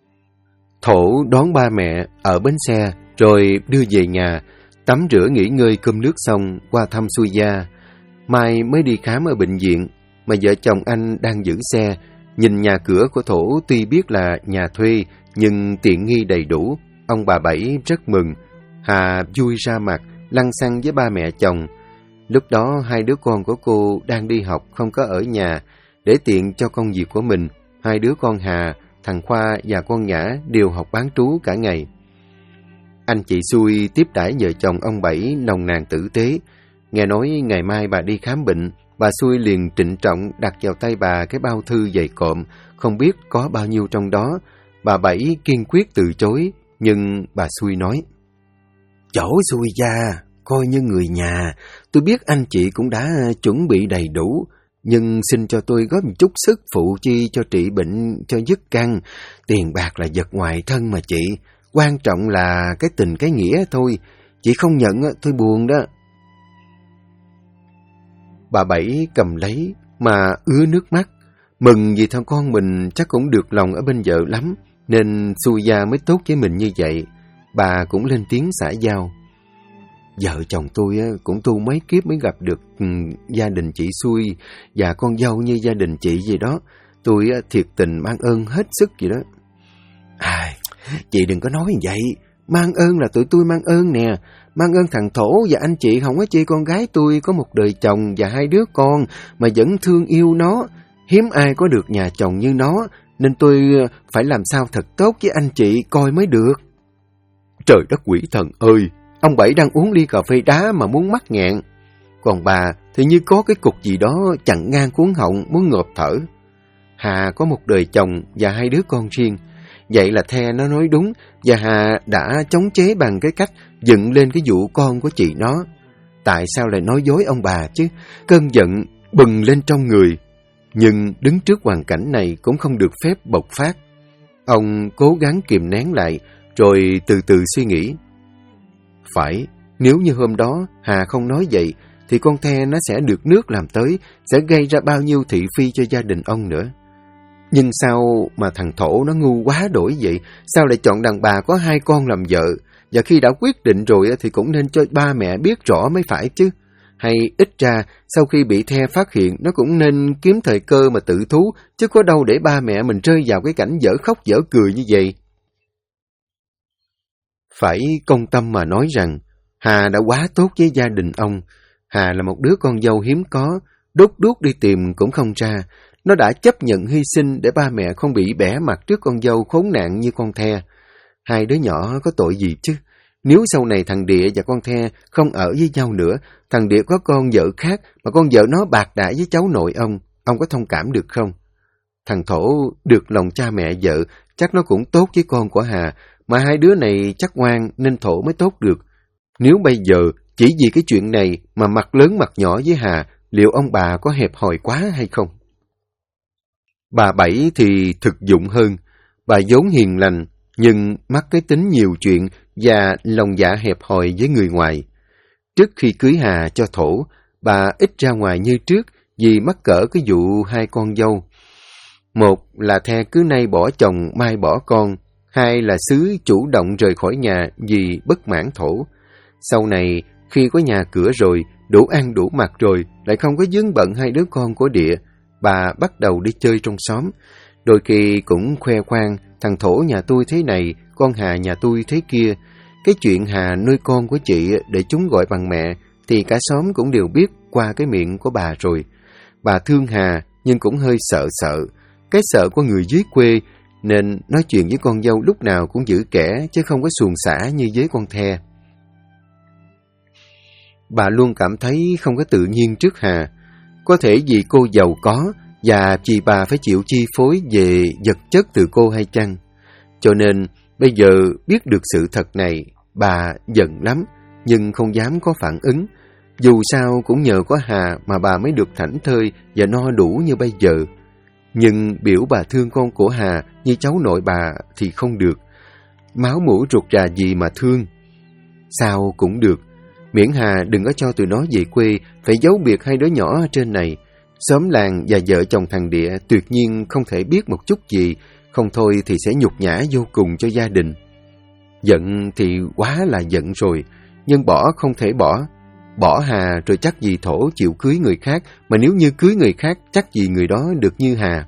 S1: Thổ đón ba mẹ ở bến xe rồi đưa về nhà, tắm rửa nghỉ ngơi cơm nước xong qua thăm xuôi gia. Mai mới đi khám ở bệnh viện, mà vợ chồng anh đang giữ xe. Nhìn nhà cửa của Thổ tuy biết là nhà thuê nhưng tiện nghi đầy đủ, ông bà Bảy rất mừng. Hà vui ra mặt, lăng xăng với ba mẹ chồng. Lúc đó 2 đứa con của cô đang đi học không có ở nhà, để tiện cho công việc của mình. 2 đứa con Hà, thằng Khoa và con Nhã đều học bán trú cả ngày. Anh chị xui tiếp đãi vợ chồng ông Bảy nồng nàn tử tế. Nghe nói ngày mai bà đi khám bệnh, bà xui liền trịnh trọng đặt vào tay bà cái bao thư dày cộm, không biết có bao nhiêu trong đó. Bà Bảy kiên quyết từ chối, nhưng bà xui nói: "Chỗ xui gia, coi như người nhà, tôi biết anh chị cũng đã chuẩn bị đầy đủ, nhưng xin cho tôi góp một chút sức phụ chi cho trị bệnh cho dứt căn. Tiền bạc là vật ngoài thân mà chị, quan trọng là cái tình cái nghĩa thôi, chị không nhận tôi buồn đó." Bà Bảy cầm lấy mà ứa nước mắt, mừng vì thằng con mình chắc cũng được lòng ở bên vợ lắm, nên xui gia mới tốt với mình như vậy. Bà cũng lên tiếng xã giao: "Vợ chồng tôi cũng tu mấy kiếp mới gặp được gia đình chị xui và con dâu như gia đình chị vậy đó. Tôi thiệt tình mang ơn hết sức vậy đó." Chị đừng có nói như vậy. Mang ơn là tụi tôi mang ơn nè. Mang ơn thằng Thổ và anh chị không có chi con gái tôi có một đời chồng và 2 đứa con mà vẫn thương yêu nó. Hiếm ai có được nhà chồng như nó, nên tôi phải làm sao thật tốt với anh chị coi mới được. Trời đất quỷ thần ơi! Ông Bảy đang uống ly cà phê đá mà muốn mắc nghẹn. Còn bà thì như có cái cục gì đó chặn ngang cuống họng muốn ngộp thở. Hà có một đời chồng và 2 đứa con riêng. Vậy là The nó nói đúng, và Hà đã chống chế bằng cái cách dựng lên cái vụ con của chị nó. tại sao lại nói dối ông bà chứ? Cơn giận bừng lên trong người, nhưng đứng trước hoàn cảnh này cũng không được phép bộc phát. Ông cố gắng kìm nén lại, rồi từ từ suy nghĩ. Phải, nếu như hôm đó Hà không nói vậy, thì con The nó sẽ được nước làm tới, sẽ gây ra bao nhiêu thị phi cho gia đình ông nữa. Nhưng sao mà thằng Thổ nó ngu quá đổi vậy? Sao lại chọn đàn bà có 2 con làm vợ? Và khi đã quyết định rồi thì cũng nên cho ba mẹ biết rõ mới phải chứ. Hay ít ra, sau khi bị The phát hiện, nó cũng nên kiếm thời cơ mà tự thú, chứ có đâu để ba mẹ mình rơi vào cái cảnh dở khóc dở cười như vậy. Phải công tâm mà nói rằng, Hà đã quá tốt với gia đình ông. Hà là một đứa con dâu hiếm có, đốt đuốc đi tìm cũng không ra. Nó đã chấp nhận hy sinh để ba mẹ không bị bẻ mặt trước con dâu khốn nạn như con The. 2 đứa nhỏ có tội gì chứ? Nếu sau này thằng Địa và con The không ở với nhau nữa, thằng Địa có con vợ khác mà con vợ nó bạc đãi với cháu nội ông có thông cảm được không? Thằng Thổ được lòng cha mẹ vợ, chắc nó cũng tốt với con của Hà, mà 2 đứa này chắc ngoan nên Thổ mới tốt được. Nếu bây giờ chỉ vì cái chuyện này mà mặt lớn mặt nhỏ với Hà, liệu ông bà có hẹp hòi quá hay không? Bà Bảy thì thực dụng hơn, bà vốn hiền lành, nhưng mắc cái tính nhiều chuyện và lòng dạ hẹp hòi với người ngoài. Trước khi cưới Hà cho Thổ, bà ít ra ngoài như trước vì mắc cỡ cái vụ 2 con dâu. Một là The cứ nay bỏ chồng mai bỏ con, 2 là Xứ chủ động rời khỏi nhà vì bất mãn Thổ. Sau này, khi có nhà cửa rồi, đủ ăn đủ mặc rồi, lại không có vướng bận 2 đứa con của Địa, bà bắt đầu đi chơi trong xóm. Đôi khi cũng khoe khoang, thằng Thổ nhà tôi thế này, con Hà nhà tôi thế kia. Cái chuyện Hà nuôi con của chị để chúng gọi bằng mẹ, thì cả xóm cũng đều biết qua cái miệng của bà rồi. Bà thương Hà, nhưng cũng hơi sợ. Cái sợ của người dưới quê, nên nói chuyện với con dâu lúc nào cũng giữ kẽ, chứ không có suồng sã như với con The. Bà luôn cảm thấy không có tự nhiên trước Hà. Có thể vì cô giàu có, và vì bà phải chịu chi phối về vật chất từ cô hay chăng? Cho nên, bây giờ biết được sự thật này, bà giận lắm, nhưng không dám có phản ứng. Dù sao cũng nhờ có Hà mà bà mới được thảnh thơi và no đủ như bây giờ. Nhưng biểu bà thương con của Hà như cháu nội bà thì không được. Máu mủ ruột rà gì mà thương. Sao cũng được, miễn Hà đừng có cho tụi nó về quê, phải giấu biệt 2 đứa nhỏ ở trên này. Xóm làng và vợ chồng thằng Địa tuyệt nhiên không thể biết một chút gì, không thôi thì sẽ nhục nhã vô cùng cho gia đình. Giận thì quá là giận rồi, nhưng bỏ không thể bỏ. Bỏ Hà rồi chắc gì Thổ chịu cưới người khác, mà nếu như cưới người khác chắc gì người đó được như Hà.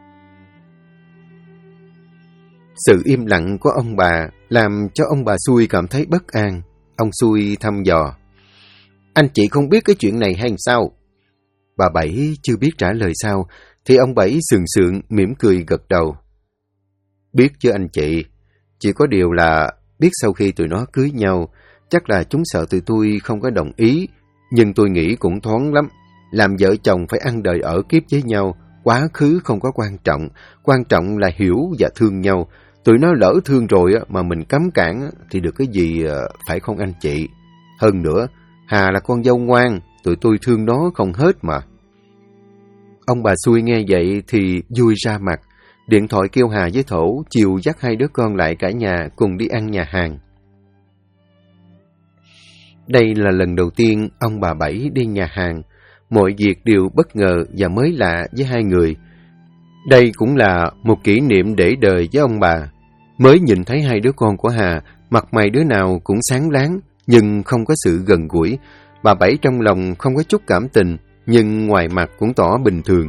S1: Sự im lặng của ông bà làm cho ông bà Xui cảm thấy bất an. Ông Xui thăm dò: "Anh chị không biết cái chuyện này hay sao?" Bà Bảy chưa biết trả lời sao, thì ông Bảy sườn sượng mỉm cười gật đầu: "Biết chứ anh chị. Chỉ có điều là biết sau khi tụi nó cưới nhau, chắc là chúng sợ tụi tôi không có đồng ý, nhưng tôi nghĩ cũng thoáng lắm. Làm vợ chồng phải ăn đời ở kiếp với nhau, quá khứ không có quan trọng là hiểu và thương nhau. Tụi nó lỡ thương rồi mà mình cấm cản thì được cái gì, phải không anh chị? Hơn nữa, Hà là con dâu ngoan, tụi tôi thương nó không hết mà." Ông bà Xui nghe vậy thì vui ra mặt, điện thoại kêu Hà với Thổ chiều dắt 2 đứa con lại cả nhà cùng đi ăn nhà hàng. Đây là lần đầu tiên ông bà Bảy đi nhà hàng, mọi việc đều bất ngờ và mới lạ với 2 người. Đây cũng là một kỷ niệm để đời với ông bà. Mới nhìn thấy 2 đứa con của Hà, mặt mày đứa nào cũng sáng láng, nhưng không có sự gần gũi. Bà Bảy trong lòng không có chút cảm tình, nhưng ngoài mặt cũng tỏ bình thường.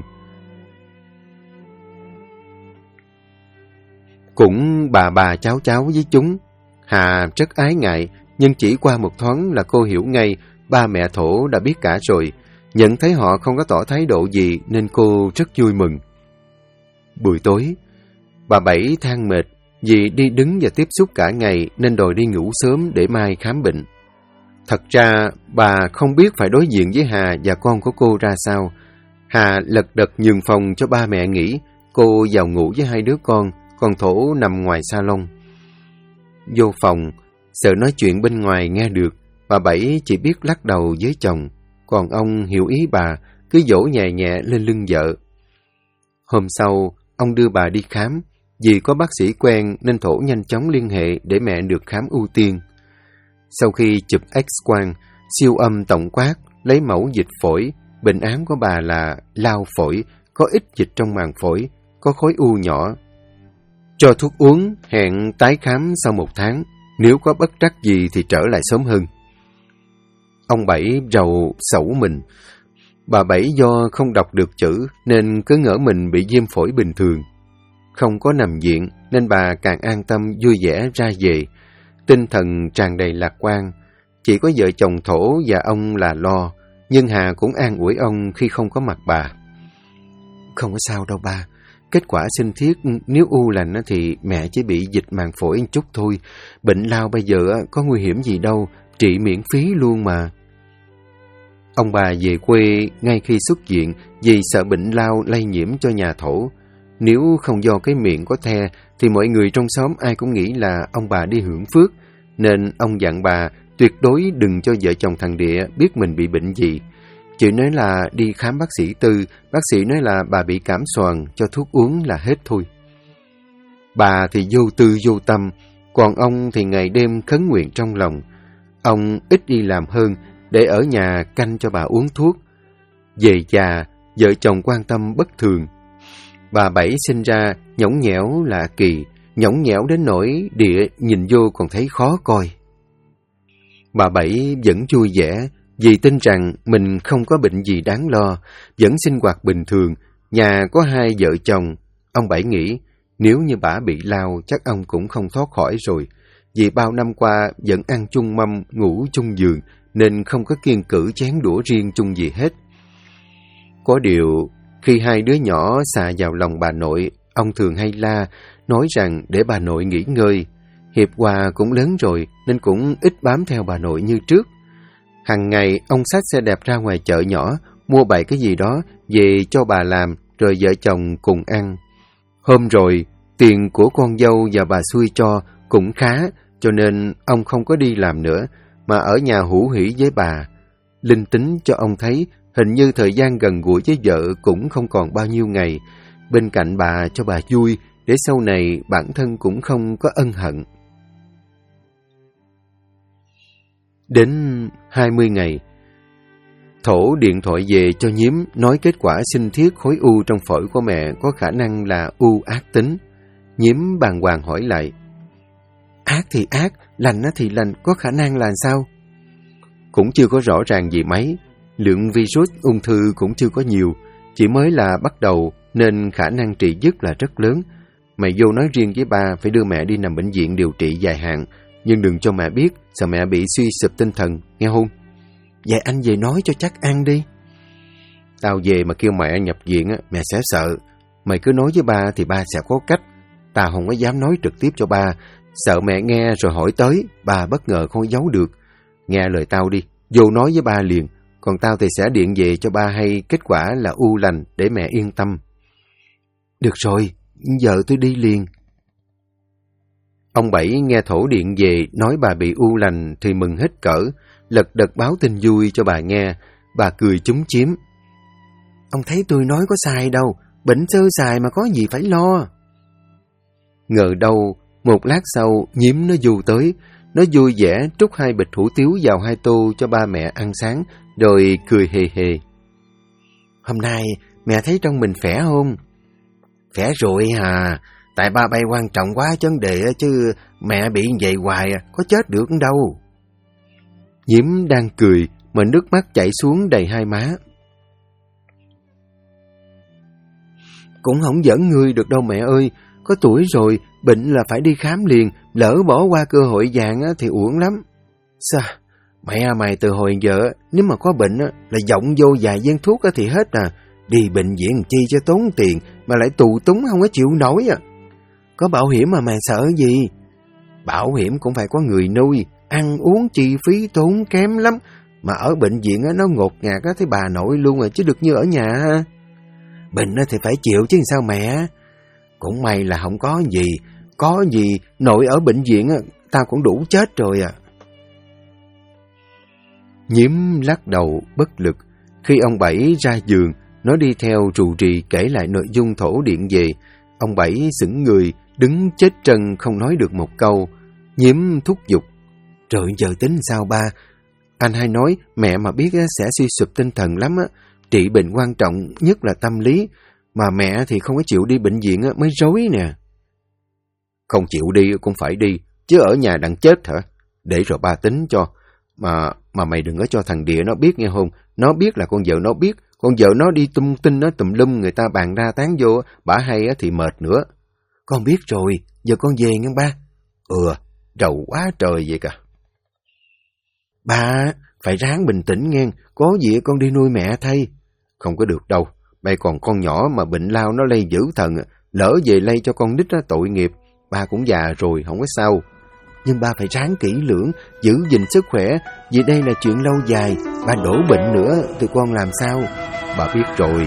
S1: Cũng bà cháu với chúng. Hà rất ái ngại, nhưng chỉ qua một thoáng là cô hiểu ngay ba mẹ Thổ đã biết cả rồi. Nhận thấy họ không có tỏ thái độ gì nên cô rất vui mừng. Buổi tối, bà Bảy than mệt vì đi đứng và tiếp xúc cả ngày nên đòi đi ngủ sớm để mai khám bệnh. Thật ra, bà không biết phải đối diện với Hà và con của cô ra sao. Hà lật đật nhường phòng cho ba mẹ nghỉ, cô vào ngủ với 2 đứa con, còn Thổ nằm ngoài salon. Vô phòng, sợ nói chuyện bên ngoài nghe được, Bà Bảy chỉ biết lắc đầu với chồng, còn ông hiểu ý bà, cứ dỗ nhẹ nhẹ lên lưng vợ. Hôm sau, ông đưa bà đi khám. Vì có bác sĩ quen nên Thổ nhanh chóng liên hệ để mẹ được khám ưu tiên. Sau khi chụp X-quang, siêu âm tổng quát, lấy mẫu dịch phổi, bệnh án của bà là lao phổi, có ít dịch trong màng phổi, có khối u nhỏ. Cho thuốc uống, hẹn tái khám sau 1 tháng, nếu có bất trắc gì thì trở lại sớm hơn. Ông Bảy rầu sẩu mình. Bà Bảy do không đọc được chữ nên cứ ngỡ mình bị viêm phổi bình thường. Không có nằm viện nên bà càng an tâm vui vẻ ra về, tinh thần tràn đầy lạc quan. Chỉ có vợ chồng Thổ và ông là lo, nhưng Hà cũng an ủi ông khi không có mặt bà. Không có sao đâu ba, kết quả sinh thiết nếu u lành thì mẹ chỉ bị dịch màng phổi một chút thôi. Bệnh lao bây giờ có nguy hiểm gì đâu, trị miễn phí luôn mà. Ông bà về quê ngay khi xuất viện vì sợ bệnh lao lây nhiễm cho nhà Thổ. Nếu không do cái miệng có the thì mọi người trong xóm ai cũng nghĩ là ông bà đi hưởng phước, nên ông dặn bà tuyệt đối đừng cho vợ chồng thằng Địa biết mình bị bệnh gì. Chỉ nói là đi khám bác sĩ tư, bác sĩ nói là bà bị cảm xoàng, cho thuốc uống là hết thôi. Bà thì vô tư vô tâm, còn ông thì ngày đêm khấn nguyện trong lòng. Ông ít đi làm hơn để ở nhà canh cho bà uống thuốc. Về già, vợ chồng quan tâm bất thường. Bà Bảy sinh ra nhõng nhẽo lạ kỳ, nhõng nhẽo đến nỗi Địa nhìn vô còn thấy khó coi. Bà Bảy vẫn vui vẻ vì tin rằng mình không có bệnh gì đáng lo, vẫn sinh hoạt bình thường, nhà có 2 vợ chồng. Ông Bảy nghĩ nếu như bà bị lao chắc ông cũng không thoát khỏi rồi, vì bao năm qua vẫn ăn chung mâm, ngủ chung giường nên không có kiêng cữ chén đũa riêng chung gì hết. Có điều, khi 2 đứa nhỏ xà vào lòng bà nội, ông thường hay la, nói rằng để bà nội nghỉ ngơi. Hiệp Hòa cũng lớn rồi nên cũng ít bám theo bà nội như trước. Hằng ngày ông xách xe đẹp ra ngoài chợ nhỏ, mua bậy cái gì đó về cho bà làm, rồi vợ chồng cùng ăn. Hôm rồi, tiền của con dâu và bà xui cho cũng khá, cho nên ông không có đi làm nữa, mà ở nhà hữu hỉ với bà. Linh tính cho ông thấy hình như thời gian gần gũi với vợ cũng không còn bao nhiêu ngày, bên cạnh bà cho bà vui, để sau này bản thân cũng không có ân hận. Đến 20 ngày, Thổ điện thoại về cho Nhiếm nói kết quả sinh thiết khối u trong phổi của mẹ có khả năng là u ác tính. Nhiếm bàng hoàng hỏi lại, ác thì ác, lành thì lành, có khả năng là sao? Cũng chưa có rõ ràng gì mấy, lượng virus ung thư cũng chưa có nhiều, chỉ mới là bắt đầu nên khả năng trị dứt là rất lớn. Mày vô nói riêng với ba phải đưa mẹ đi nằm bệnh viện điều trị dài hạn, nhưng đừng cho mẹ biết, sợ mẹ bị suy sụp tinh thần, nghe không? Vậy anh về nói cho chắc ăn đi. Tao về mà kêu mẹ nhập viện, mẹ sẽ sợ. Mày cứ nói với ba thì ba sẽ có cách. Tao không có dám nói trực tiếp cho ba, sợ mẹ nghe rồi hỏi tới, ba bất ngờ không giấu được. Nghe lời tao đi, vô nói với ba liền, còn tao thì sẽ điện về cho ba hay kết quả là u lành để mẹ yên tâm. Được rồi, giờ tôi đi liền. Ông Bảy nghe Thổ điện về nói bà bị u lành thì mừng hết cỡ, lật đật báo tin vui cho bà nghe. Bà cười chúm chím. Ông thấy tôi nói có sai đâu, bệnh sơ sài mà có gì phải lo. Ngờ đâu, một lát sau Nhiếm nó du tới, nó vui vẻ trút 2 bịch hủ tiếu vào 2 tô cho ba mẹ ăn sáng, rồi cười hề hề. Hôm nay mẹ thấy trong mình khỏe không? Khỏe rồi hà, tại ba bay quan trọng quá vấn đề chứ mẹ bị vậy hoài có chết được đâu. Nhiếm đang cười mà nước mắt chảy xuống đầy 2 má. Cũng không giỡn ngươi được đâu mẹ ơi, có tuổi rồi, bệnh là phải đi khám liền, lỡ bỏ qua cơ hội vàng thì uổng lắm. Sao? Mẹ mày từ hồi giờ, nếu mà có bệnh là giọng vô vài viên thuốc thì hết à. Đi bệnh viện chi cho tốn tiền, mà lại tù túng không có chịu nổi à. Có bảo hiểm mà mày sợ gì? Bảo hiểm cũng phải có người nuôi, ăn uống chi phí tốn kém lắm. Mà ở bệnh viện nó ngột ngạt thì bà nội luôn rồi chứ được như ở nhà. Bệnh thì phải chịu chứ sao mẹ. Cũng may là không có gì nội ở bệnh viện tao cũng đủ chết rồi à. Nhiễm lắc đầu bất lực. Khi ông Bảy ra giường, nó đi theo rù rì kể lại nội dung thổ điện về. Ông Bảy sững người, đứng chết trân không nói được một câu. Nhiễm thúc giục. Trời, giờ tính sao ba? Anh hay nói mẹ mà biết sẽ suy sụp tinh thần lắm á. Trị bệnh quan trọng nhất là tâm lý. Mà mẹ thì không có chịu đi bệnh viện mới rối nè. Không chịu đi cũng phải đi, chứ ở nhà đặng chết hả? Để rồi ba tính cho. Mà mày đừng có cho thằng Địa nó biết nghe không? Nó biết là con vợ nó biết. Con vợ nó đi tung tin nó tùm lum, người ta bàn ra tán vô, bả hay thì mệt nữa. Con biết rồi, giờ con về nghe ba. Rầu quá trời vậy cả. Ba, phải ráng bình tĩnh nghe, có gì con đi nuôi mẹ thay. Không có được đâu, mày còn con nhỏ mà bệnh lao nó lây dữ thần, lỡ về lây cho con nít tội nghiệp. Ba cũng già rồi, không có sao. Nhưng ba phải ráng kỹ lưỡng, giữ gìn sức khỏe, vì đây là chuyện lâu dài, ba đổ bệnh nữa, tụi con làm sao? Bà biết rồi.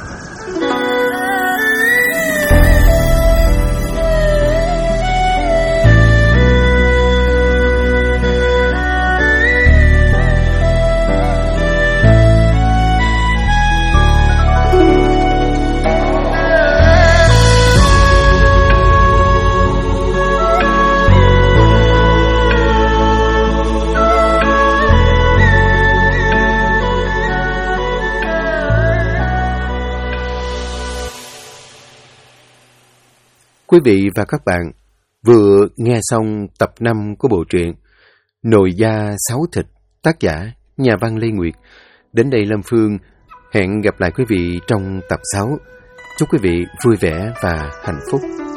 S1: Quý vị và các bạn vừa nghe xong tập 5 của bộ truyện Nồi da sáu thịt, tác giả nhà văn Lê Nguyệt. Đến đây Lâm Phương hẹn gặp lại quý vị trong tập 6. Chúc quý vị vui vẻ và hạnh phúc.